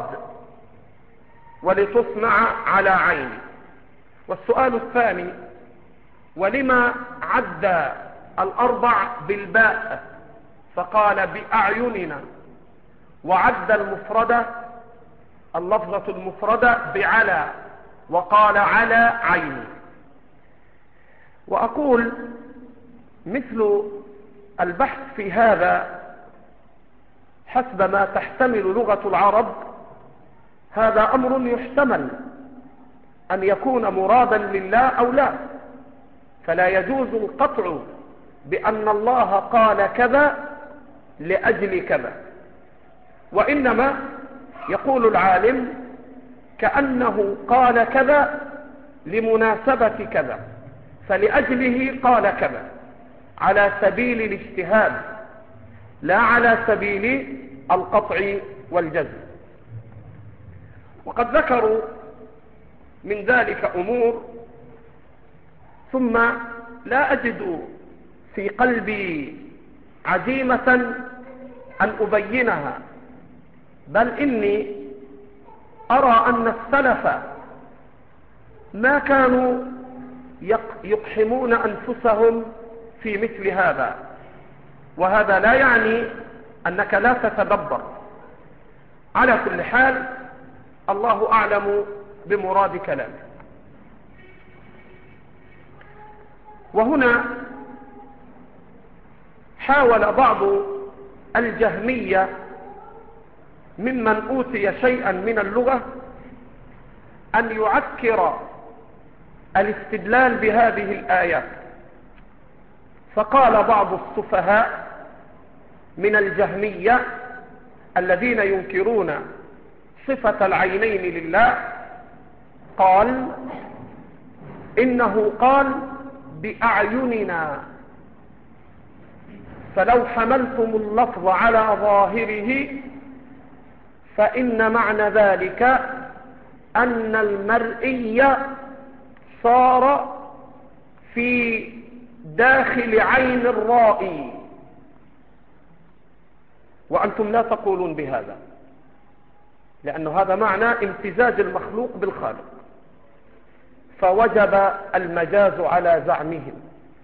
ولتصنع على عيني. والسؤال الثاني ولما عد الأربع بالباء فقال بأعيننا، وعد المفردة اللفظة المفردة بعلى وقال على عيني. وأقول مثل البحث في هذا حسب ما تحتمل لغة العرب، هذا أمر يحتمل أن يكون مرادا لله أو لا، فلا يجوز القطع بأن الله قال كذا لأجل كذا، وإنما يقول العالم كأنه قال كذا لمناسبة كذا، فلأجله قال كذا على سبيل الاجتهاد لا على سبيل القطع والجزم. وقد ذكروا من ذلك أمور ثم لا أجد في قلبي عزيمة أن أبينها، بل إني أرى أن السلف ما كانوا يقحمون أنفسهم في مثل هذا، وهذا لا يعني أنك لا تتدبر. على كل حال الله أعلم بمراد كلامه. وهنا حاول بعض الجهمية ممن أوتي شيئا من اللغة أن يعكر الاستدلال بهذه الآيات، فقال بعض السفهاء من الجهمية الذين ينكرون صفة العينين لله، قال إنه قال بأعيننا، فلو حملتم اللفظ على ظاهره فإن معنى ذلك أن المرئي صار في داخل عين الرائي، وأنتم لا تقولون بهذا، لأن هذا معنى امتزاج المخلوق بالخالق، فوجب المجاز على زعمهم.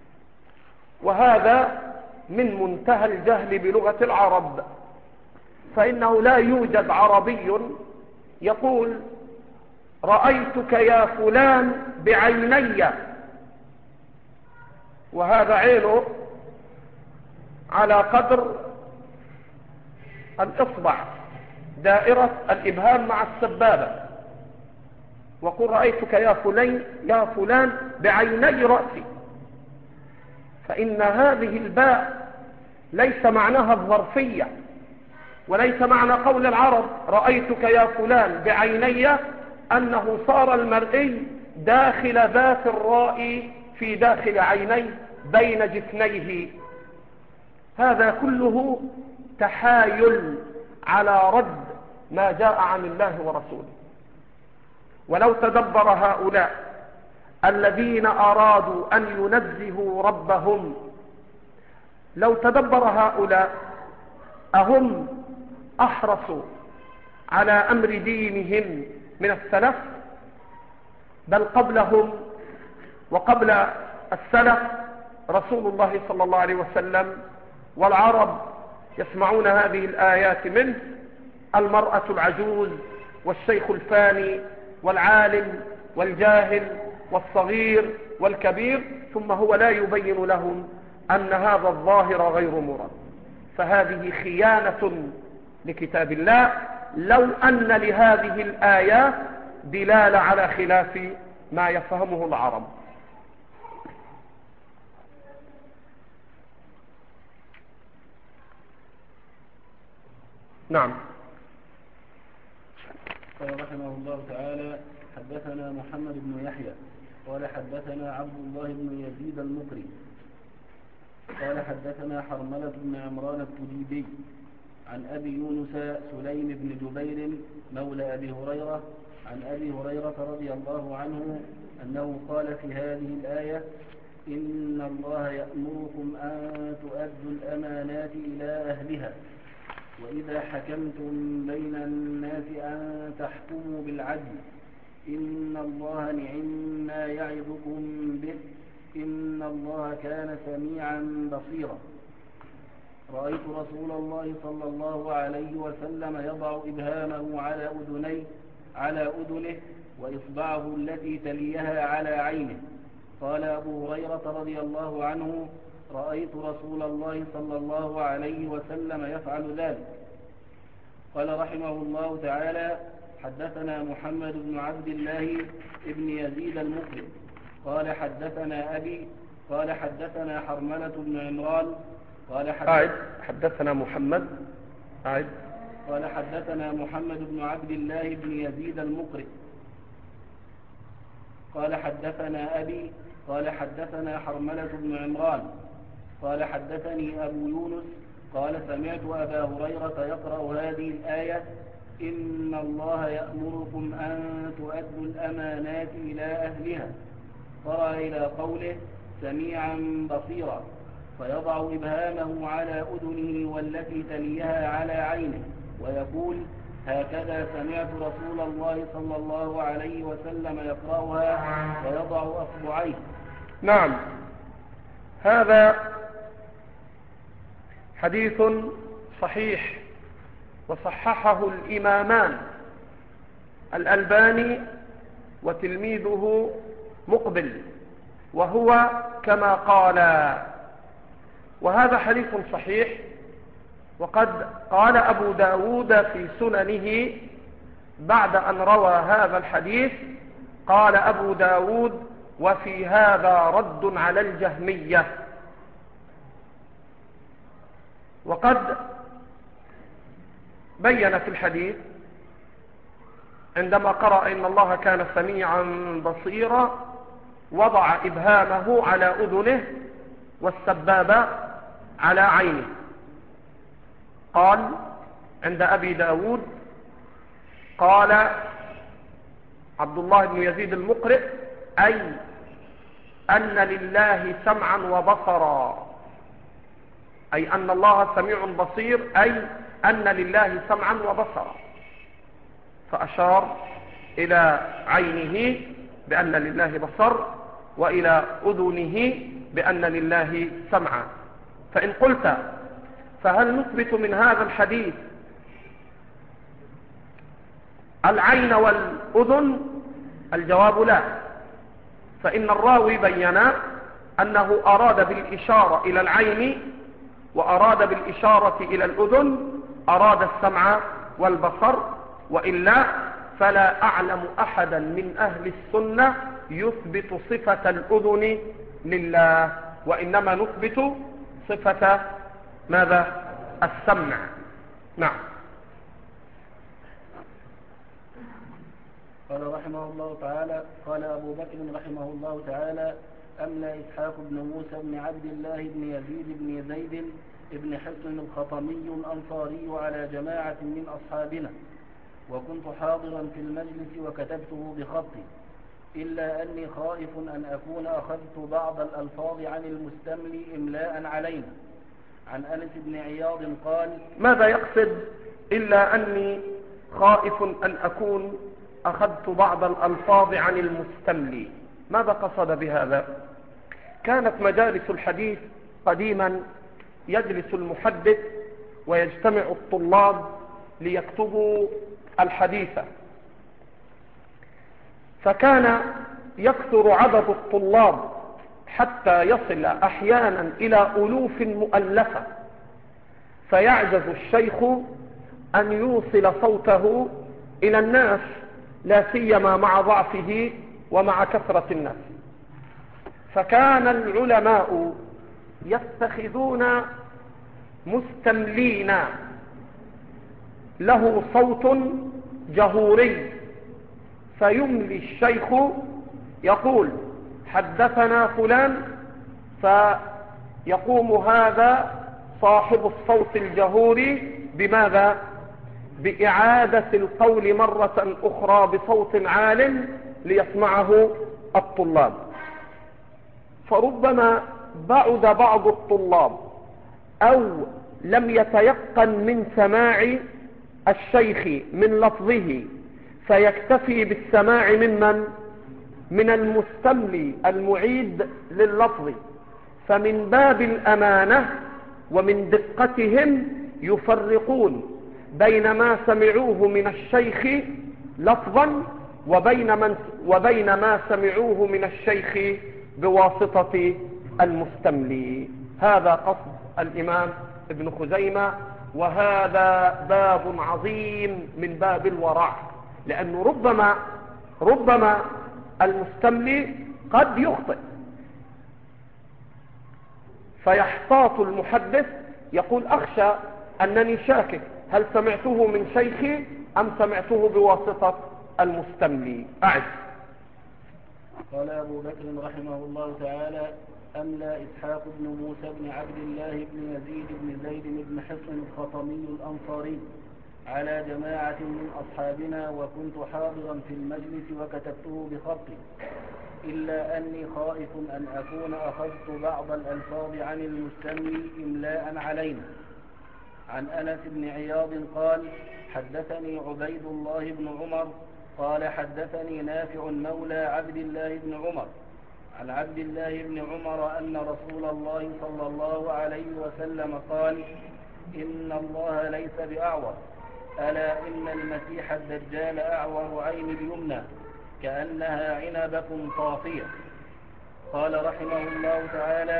وهذا من منتهى الجهل بلغة العرب، فإنه لا يوجد عربي يقول رأيتك يا فلان بعيني، وهذا عينه على قدر الإصبع، دائرة الإبهام مع السبابة، وقل رأيتك يا فلان يا فلان بعيني رأسي، فإن هذه الباء ليس معناها الظرفية، وليس معنى قول العرب رأيتك يا فلان بعيني أنه صار المرئي داخل ذات الرائي في داخل عينيه بين جفنيه. هذا كله تحايل على رد ما جاء عن الله ورسوله. ولو تدبر هؤلاء الذين أرادوا أن ينزهوا ربهم، لو تدبر هؤلاء أهم أحرصوا على أمر دينهم من السلف؟ بل قبلهم وقبل السلف رسول الله صلى الله عليه وسلم والعرب يسمعون هذه الآيات منه: المرأة العجوز والشيخ الفاني والعالم والجاهل والصغير والكبير، ثم هو لا يبين لهم أن هذا الظاهر غير مراد. فهذه خيانة لكتاب الله، لو أن لهذه الآيات دلالة على خلاف ما يفهمه العرب. نعم. قال رحمه الله تعالى: حدثنا محمد بن يحيى قال حدثنا عبد الله بن يزيد المقري قال حدثنا حرملة بن عمران التجيبي عن أبي يونس سليم بن جبير مولى أبي هريرة عن أبي هريرة رضي الله عنه أنه قال في هذه الآية: إن الله يأمركم أن تؤدوا الأمانات إلى أهلها، وإذا حكمتم بين الناس أن تحكموا بالعدل، إن الله نعم ما يعظكم به، إن الله كان سميعا بصيرا. رأيت رسول الله صلى الله عليه وسلم يضع إبهامه على أذنيه على أذنه وإصبعه التي تليها على عينه. قال أبو هريرة رضي الله عنه: رأيت رسول الله صلى الله عليه وسلم يفعل ذلك. قال رحمه الله تعالى: حدثنا محمد بن عبد الله بن يزيد المقري قال حدثنا أبي قال حدثنا حرملة بن عمران قال حدثنا, حدثنا محمد أعد قال حدثنا محمد بن عبد الله بن يزيد المقري قال حدثنا أبي قال حدثنا حرملة بن عمران قال حدثني أبو يونس قال سمعت أبا هريرة يقرأ هذه الآية: إن الله يأمركم أن تؤدوا الأمانات إلى أهلها، قرأ إلى قوله: سميعا بصيرا، فيضع إبهامه على أذنه والتي تليها على عينه ويقول: هكذا سمعت رسول الله صلى الله عليه وسلم يقرأها، ويضع أصبعيه. نعم، هذا حديث صحيح وصححه الإمامان الألباني وتلميذه مقبل، وهو كما قال: وهذا حديث صحيح. وقد قال أبو داود في سننه بعد أن روى هذا الحديث، قال أبو داود: وفي هذا رد على الجهمية. وقد بين في الحديث عندما قرأ إن الله كان سميعا بصيرا وضع إبهامه على أذنه والسبابة على عينه. قال عند أبي داود، قال عبد الله بن يزيد المقرئ: أي أن لله سمعا وبصرا، أي أن الله سميع بصير، أي أن لله سمعا وبصرا. فأشار إلى عينه بأن لله بصر، وإلى أذنه بأن لله سمعا. فإن قلت فهل نثبت من هذا الحديث العين والأذن؟ الجواب لا، فإن الراوي بين أنه أراد بالإشارة إلى العين وأراد بالإشارة إلى الأذن، أراد السمع والبصر. وإلا فلا أعلم أحدا من أهل السنة يثبت صفة الأذن لله، وإنما نثبت صفة ماذا؟ السمع. نعم. قال رحمه الله تعالى: قال أبو بكر رحمه الله تعالى: أملى إسحاق بن موسى بن عبد الله بن يزيد بن زيد بن حصن الخطمي الأنصاري على جماعة من أصحابنا، وكنت حاضرا في المجلس وكتبته بخطي، إلا أني خائف أن أكون أخذت بعض الألفاظ عن المستملي إملاء علينا. عن أنس بن عياض قال: ماذا يقصد إلا أني خائف أن أكون أخذت بعض الألفاظ عن المستملي؟ ماذا قصد بهذا؟ كانت مجالس الحديث قديما يجلس المحدث ويجتمع الطلاب ليكتبوا الحديث، فكان يكثر عدد الطلاب حتى يصل أحيانا إلى ألوف مؤلفة، فيعجز الشيخ أن يوصل صوته إلى الناس، لا سيما مع ضعفه ومع كثرة الناس. فكان العلماء يتخذون مستملين له صوت جهوري، فيملي الشيخ يقول: حدثنا فلان، فيقوم هذا صاحب الصوت الجهوري بماذا؟ بإعادة القول مرة أخرى بصوت عال ليسمعه الطلاب. فربما بعد بعض الطلاب أو لم يتيقن من سماع الشيخ من لفظه، فيكتفي بالسماع ممن؟ من المستملي المعيد لللفظ. فمن باب الأمانة ومن دقتهم يفرقون بين ما سمعوه من الشيخ لفظا وبين, من وبين ما سمعوه من الشيخ بواسطة المستملي. هذا قصد الإمام ابن خزيمة، وهذا باب عظيم من باب الورع، لأنه ربما ربما المستملي قد يخطئ، فيحتاط المحدث يقول: أخشى أنني شاكك هل سمعته من شيخي أم سمعته بواسطة المستملي. أعد. قال أبو بكر رحمه الله تعالى: أملى إسحاق بن موسى بن عبد الله بن يزيد بن زيد بن حصن الخطمي الأنصاري على جماعة من أصحابنا، وكنت حاضرا في المجلس وكتبته بخطي، إلا أني خائف أن أكون أخذت بعض الألفاظ عن المستملي إملاء علينا. عن أنس بن عياض قال: حدثني عبيد الله بن عمر قال: حدثني نافع مولى عبد الله بن عمر عن عبد الله بن عمر أن رسول الله صلى الله عليه وسلم قال: إن الله ليس بأعور، ألا إن المسيح الدجال أعور عين اليمنى كأنها عنبة طافية. قال رحمه الله تعالى: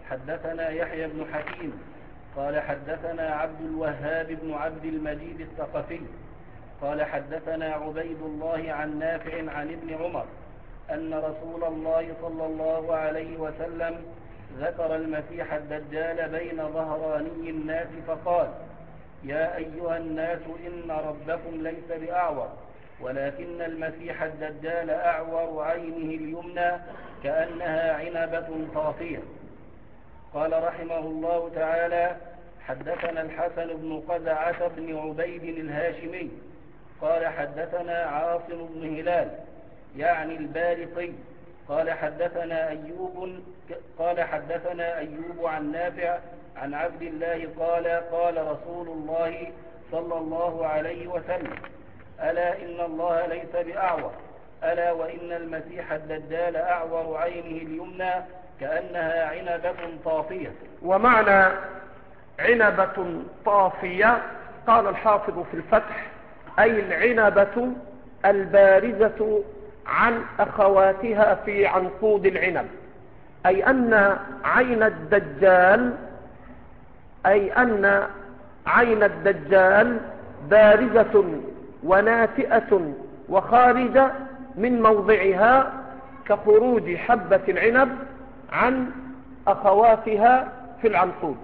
حدثنا يحيى بن حكيم قال حدثنا عبد الوهاب بن عبد المجيد الثقفي قال حدثنا عبيد الله عن نافع عن ابن عمر أن رسول الله صلى الله عليه وسلم ذكر المسيح الدجال بين ظهراني الناس فقال: يا أيها الناس إن ربكم ليس بأعور ولكن المسيح الدجال أعور عينه اليمنى كأنها عنبة طافية. قال رحمه الله تعالى: حدثنا الحسن بن قزعة بن عبيد الهاشمي قال حدثنا عاصم بن هلال يعني البارقي قال حدثنا أيوب قال حدثنا أيوب عن نافع عن عبد الله قال قال رسول الله صلى الله عليه وسلم: ألا إن الله ليس بأعور، ألا وإن المسيح الدجال أعور عينه اليمنى كأنها عنبة طافية. ومعنى عنبة طافية قال الحافظ في الفتح أي العنبة البارزة عن أخواتها في عنقود العنب، أي أن عين الدجال أي أن عين الدجال بارزة وناتئة وخارجة من موضعها كخروج حبة العنب عن أخواتها في العنقود.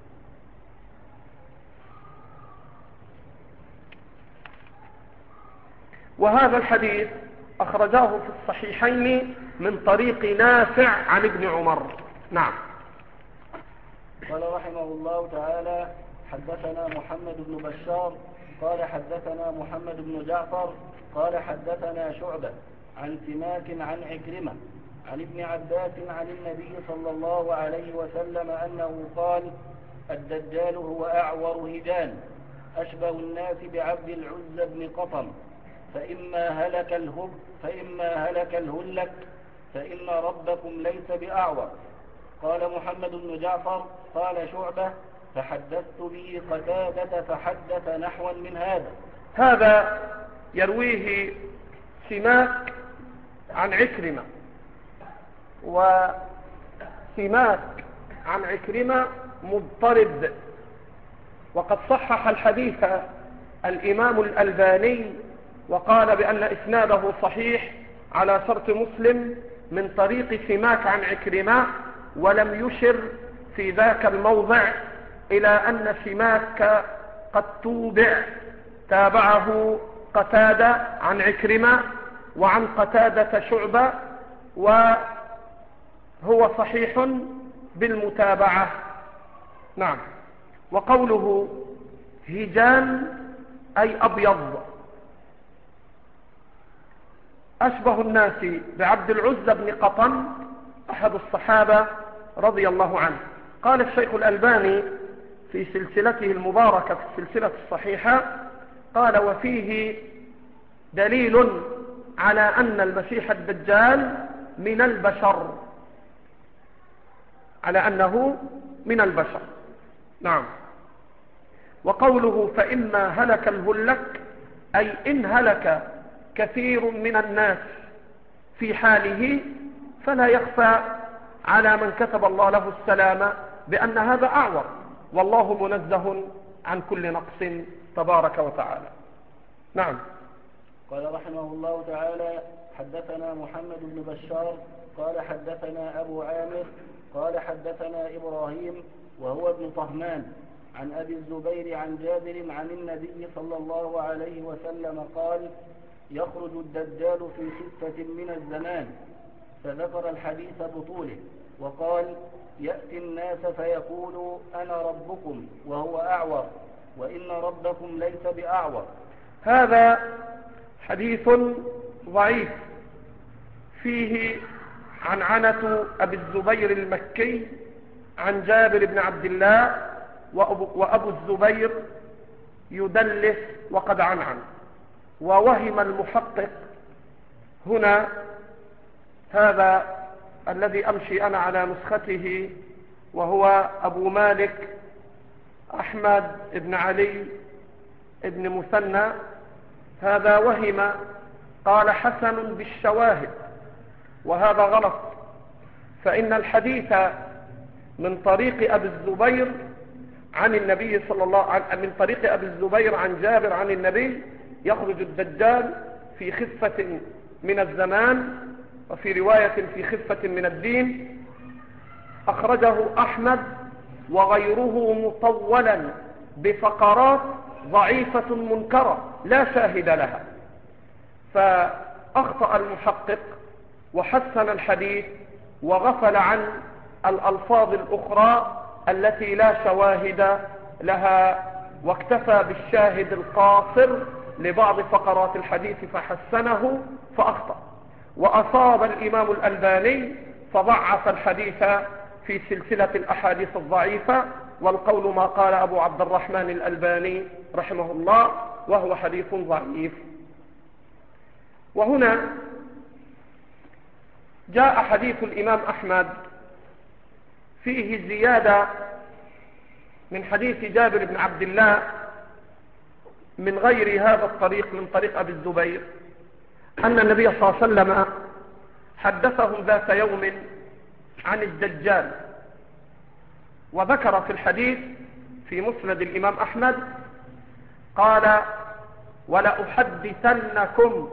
وهذا الحديث أخرجاه في الصحيحين من طريق نافع عن ابن عمر. نعم. قال رحمه الله تعالى: حدثنا محمد بن بشار قال حدثنا محمد بن جعفر قال حدثنا شعبة عن سماك عن عكرمة عن ابن عباس عن النبي صلى الله عليه وسلم أنه قال: الدجال هو أعور هجان أشبه الناس بعبد العزى بن قطم، فإما هلك الهب فإما هلك الهلك فإن ربكم ليس بأعور. قال محمد بن جعفر قال شعبة: فحدثت به قتادة فحدث نحوا من هذا. هذا يرويه سماك عن عكرمة، وسماك عن عكرمة مضطرب، وقد صحح الحديث الإمام الألباني وقال بأن إسناده صحيح على شرط مسلم من طريق سماك عن عكرمة، ولم يشر في ذاك الموضع إلى أن سماك قد توبع تابعه قتادة عن عكرمة وعن قتادة شعبة، وهو صحيح بالمتابعة. نعم. وقوله هجان أي أبيض أشبه الناس بعبد العزى بن قطن أحد الصحابة رضي الله عنه. قال الشيخ الألباني في سلسلته المباركة في السلسلة الصحيحة قال: وفيه دليل على أن المسيح الدجال من البشر، على أنه من البشر. نعم. وقوله فإما هلك الهلك أي إن هلك كثير من الناس في حاله فلا يخفى على من كتب الله له السلامة بأن هذا أعور، والله منزه عن كل نقص تبارك وتعالى. نعم. قال رحمه الله تعالى: حدثنا محمد بن بشار قال حدثنا أبو عامر قال حدثنا إبراهيم وهو ابن طهمان عن أبي الزبير عن جابر عن النبي صلى الله عليه وسلم قال: يخرج الدجال في ستة من الزمان، فذكر الحديث بطوله وقال: يأتي الناس فيقول أنا ربكم وهو أعور، وإن ربكم ليس بأعور. هذا حديث ضعيف فيه عنعنة أبي الزبير المكي عن جابر بن عبد الله، وأبو, وأبو الزبير يدلس وقد عنعن. ووهم المحقق هنا، هذا الذي أمشي أنا على نسخته وهو أبو مالك أحمد بن علي بن مثنى، هذا وهم قال حسن بالشواهد، وهذا غلط، فإن الحديث من طريق أبي الزبير عن النبي صلى الله عليه من طريق أبي الزبير عن جابر عن النبي: يخرج الدجال في خفة من الزمان، وفي رواية في خفة من الدين. أخرجه أحمد وغيره مطولا بفقرات ضعيفة منكرة لا شاهد لها، فأخطأ المحقق وحسن الحديث وغفل عن الألفاظ الأخرى التي لا شواهد لها، واكتفى بالشاهد القاصر لبعض فقرات الحديث فحسنه فأخطأ. وأصاب الإمام الألباني فضعف الحديث في سلسلة الأحاديث الضعيفة، والقول ما قال أبو عبد الرحمن الألباني رحمه الله، وهو حديث ضعيف. وهنا جاء حديث الإمام أحمد فيه زيادة من حديث جابر بن عبد الله من غير هذا الطريق، من طريق أبي الزبير، أن النبي صلى الله عليه وسلم حدثهم ذات يوم عن الدجال، وذكر في الحديث في مسند الإمام أحمد قال: ولأحدثنكم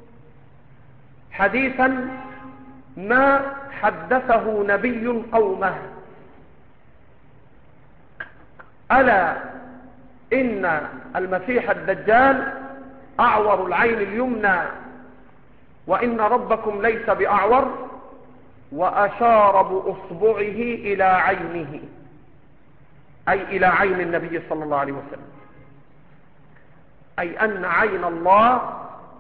حديثا ما حدثه نبي قومه، ألا إن المسيح الدجال أعور العين اليمنى، وإن ربكم ليس بأعور، وأشار بأصبعه إلى عينه، أي إلى عين النبي صلى الله عليه وسلم، أي أن عين الله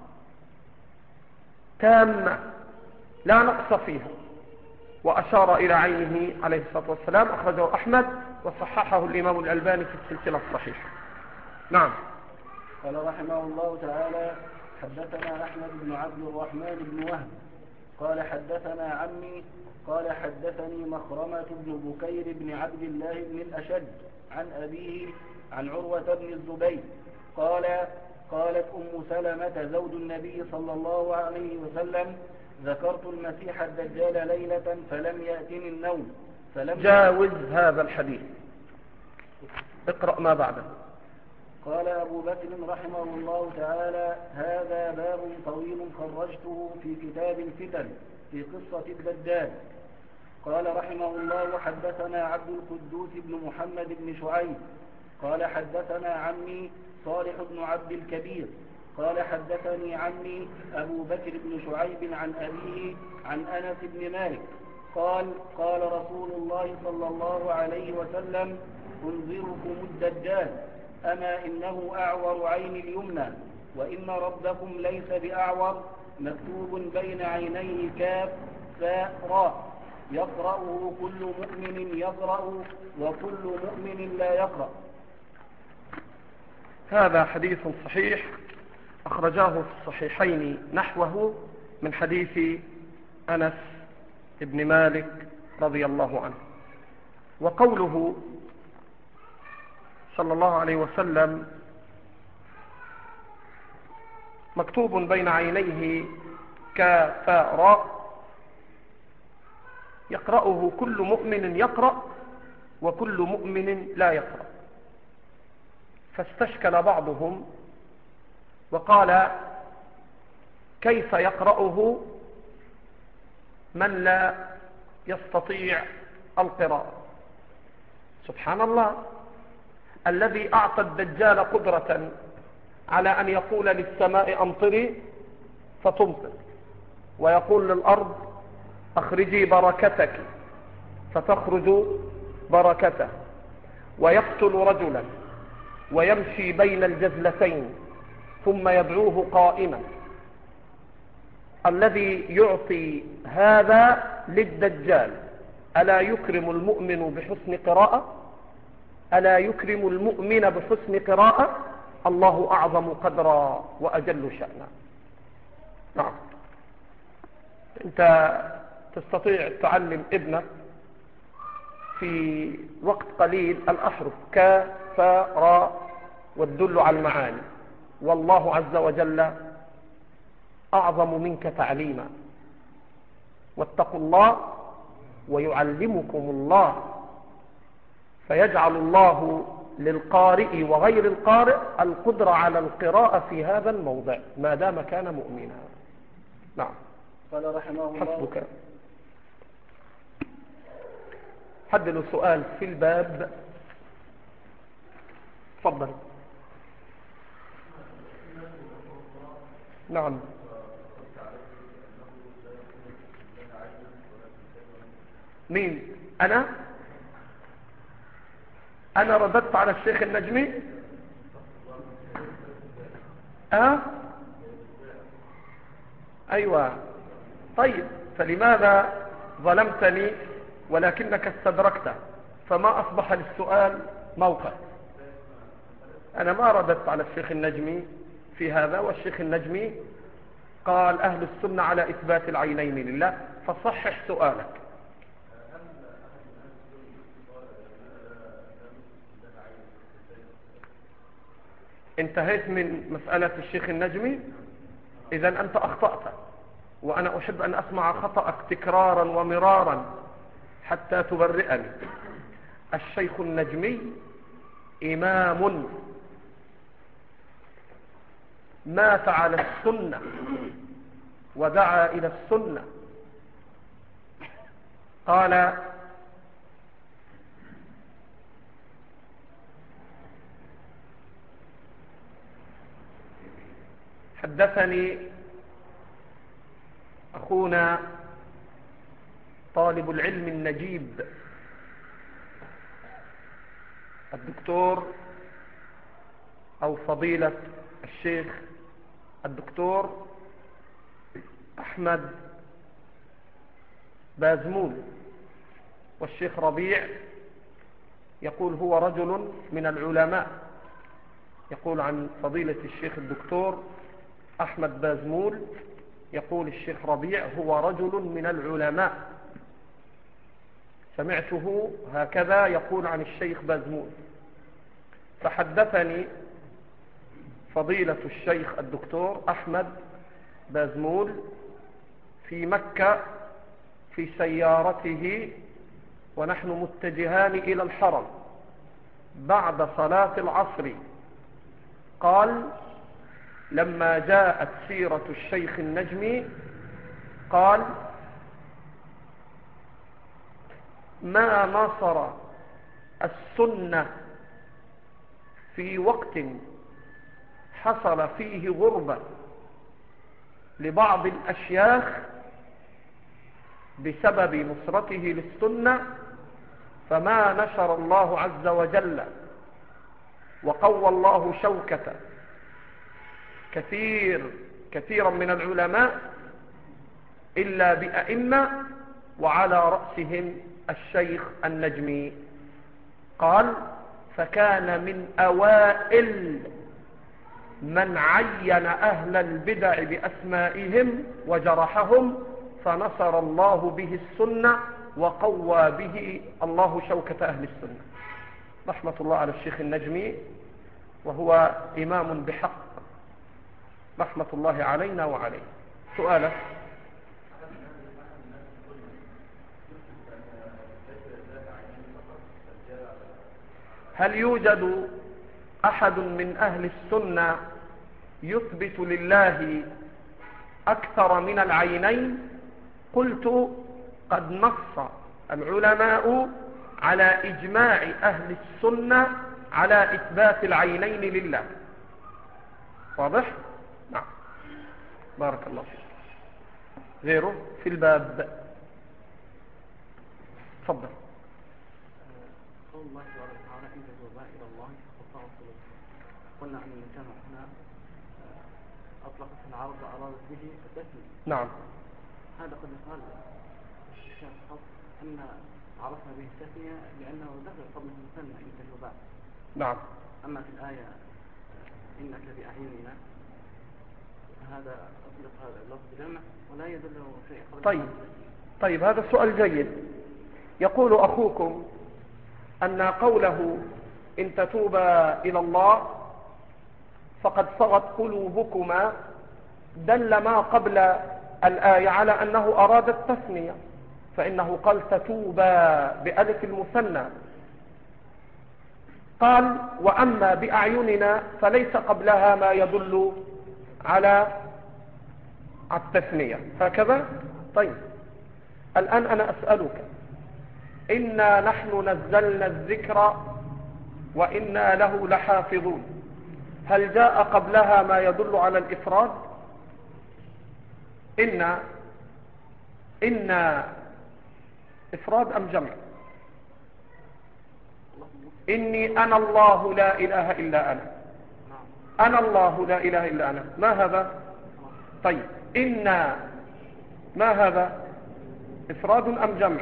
تامة لا نقص فيها، وأشار إلى عينه عليه الصلاة والسلام. أخرجه أحمد وصححه الإمام الألباني في السلسلة الصحيحة. نعم. قال رحمه الله تعالى: حدثنا أحمد بن عبد الرحمن بن وهب قال حدثنا عمي قال حدثني مخرمة بن بكير بن عبد الله بن الأشج عن أبيه عن عروة بن الزبير قال: قالت أم سلمة زوج النبي صلى الله عليه وسلم: ذكرت المسيح الدجال ليلة فلم يأتني النوم فلم جاوز هذا الحديث، اقرأ ما بعده. قال أبو بكر رحمه الله تعالى: هذا باب طويل خرجته في كتاب الفتن في قصة الدجال. قال رحمه الله: حدثنا عبد القدوس بن محمد بن شعيب قال حدثنا عمي صالح بن عبد الكبير قال حدثني عمي أبو بكر بن شعيب عن أبيه عن أنس بن مالك قال: قال رسول الله صلى الله عليه وسلم: انذركم الدجال، أما إنه أعور عين اليمنى، وإن ربكم ليس بأعور، مكتوب بين عينيه كاف فاء راء، يقرأه كل مؤمن يقرأ وكل مؤمن لا يقرأ. هذا حديث صحيح أخرجاه في الصحيحين نحوه من حديث أنس بن مالك رضي الله عنه. وقوله صلى الله عليه وسلم مكتوب بين عينيه كاف راء، يقرأه كل مؤمن يقرأ وكل مؤمن لا يقرأ. فاستشكل بعضهم وقال: كيف يقرأه من لا يستطيع القراءة؟ سبحان الله، الذي أعطى الدجال قدرة على أن يقول للسماء أمطري فتمطر، ويقول للأرض أخرجي بركتك فتخرج بركته، ويقتل رجلا ويمشي بين الجزلتين ثم يدعوه قائما. الذي يعطي هذا للدجال ألا يكرم المؤمن بحسن قراءة؟ ألا يكرم المؤمن بحسن قراءة؟ الله أعظم قدرا وأجل شأنا. نعم. أنت تستطيع تعلم ابنك في وقت قليل الأحرف ك ف را والدل على المعاني، والله عز وجل أعظم منك تعليما. واتقوا الله ويعلمكم الله. فيجعل الله للقارئ وغير القارئ القدرة على القراءة في هذا الموضع ما دام كان مؤمنا. نعم. قال رحمه الله حسبك. حد له سؤال في الباب؟ تفضل. نعم. مين؟ أنا أنا رددت على الشيخ النجمي. أه؟ أيوة. طيب فلماذا ظلمتني ولكنك استدركت؟ فما أصبح للسؤال موقع. أنا ما رددت على الشيخ النجمي في هذا، والشيخ النجمي قال أهل السنة على إثبات العينين لله، فصحح سؤالك. انتهيت من مسألة الشيخ النجمي؟ إذن أنت أخطأت، وأنا أحب أن أسمع خطأك تكرارا ومرارا حتى تبرئني. الشيخ النجمي إمام مات على السنة ودعا إلى السنة. قال حدثني أخونا طالب العلم النجيب الدكتور أو فضيلة الشيخ الدكتور أحمد بازمول، والشيخ ربيع يقول هو رجل من العلماء. يقول عن فضيلة الشيخ الدكتور أحمد بازمول، يقول الشيخ ربيع هو رجل من العلماء. سمعته هكذا يقول عن الشيخ بازمول. فحدثني فضيلة الشيخ الدكتور أحمد بازمول في مكة في سيارته ونحن متجهان إلى الحرم بعد صلاة العصر، قال لما جاءت سيرة الشيخ النجمي قال ما نصر السنة في وقت حصل فيه غربة لبعض الأشياخ بسبب نصرته للسنة، فما نشر الله عز وجل وقوى الله شوكة كثير كثيرا من العلماء إلا بأئمة وعلى رأسهم الشيخ النجمي. قال فكان من أوائل من عين أهل البدع بأسمائهم وجرحهم، فنصر الله به السنة وقوى به الله شوكة أهل السنة. رحمة الله على الشيخ النجمي، وهو إمام بحق، رحمة الله علينا وعليه. سؤالك؟ هل يوجد أحد من أهل السنة يثبت لله أكثر من العينين؟ قلت قد نص العلماء على إجماع أهل السنة على إثبات العينين لله. واضح؟ نعم. بارك الله فيك. غيره في الباب؟ تفضل. قول الله سبحانه وتعالى إن تتوبا إلى الله فقد صغت. قلنا أن الإنسان هنا أطلقت العرض وأرادت به التثنية. نعم. هذا قد يقال الشيخ أن عرفنا به التثنية لأنه ذكر قبله المثنى إن تتوبا. نعم. أما في الآية إنك بأعيننا هذا أطلق هذا اللفظ جمع ولا يدل شيء قبل. طيب طيب هذا سؤال جيد. يقول أخوكم أن قوله إن تتوبا إلى الله فقد صغت قلوبكما دل ما قبل الآية على أنه أراد التثنية، فإنه قال تتوبا بألف المثنى، قال وأما بأعيننا فليس قبلها ما يدل على التثنية هكذا. طيب الآن أنا أسألك، إنا نحن نزلنا الذكر وإنا له لحافظون، هل جاء قبلها ما يدل على الإفراد؟ إنا إنا إفراد أم جمع؟ إني أنا الله لا إله إلا أنا، أنا الله لا إله إلا أنا، ما هذا؟ طيب إنا ما هذا؟ إفراد أم جمع؟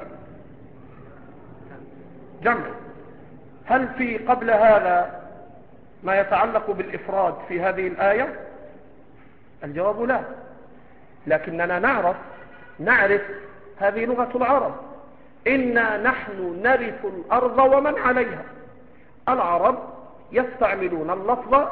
جمع. هل في قبل هذا ما يتعلق بالإفراد في هذه الآية؟ الجواب لا، لكننا نعرف نعرف هذه لغة العرب، إنا نحن نرث الأرض ومن عليها. العرب يستعملون اللفظ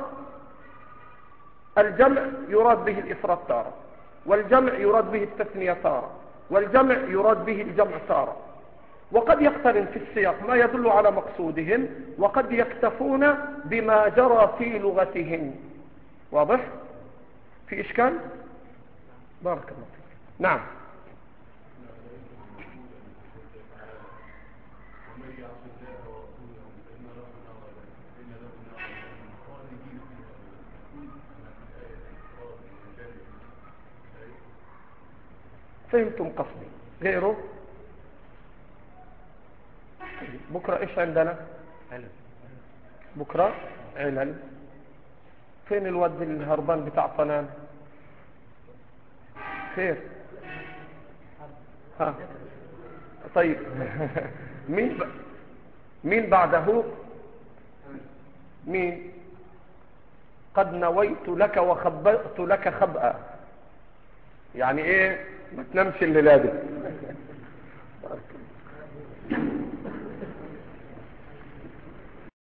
الجمع يراد به الإفراد تارة، والجمع يراد به التثنية تارة، والجمع يراد به الجمع تارة، وقد يقترن في السياق ما يدل على مقصودهم، وقد يكتفون بما جرى في لغتهم. واضح؟ في إشكال؟ بارك الله فيك. نعم. فهمتم قصدي؟ غيره؟ بكرة إيش عندنا؟ علل. بكرة علل. فين الواد الهربان بتاع طنان؟ خير. ها. طيب مين ب... مين بعده؟ مين؟ قد نويت لك وخبأت لك خبأ. يعني ايه؟ ما تنامش الليلة دي.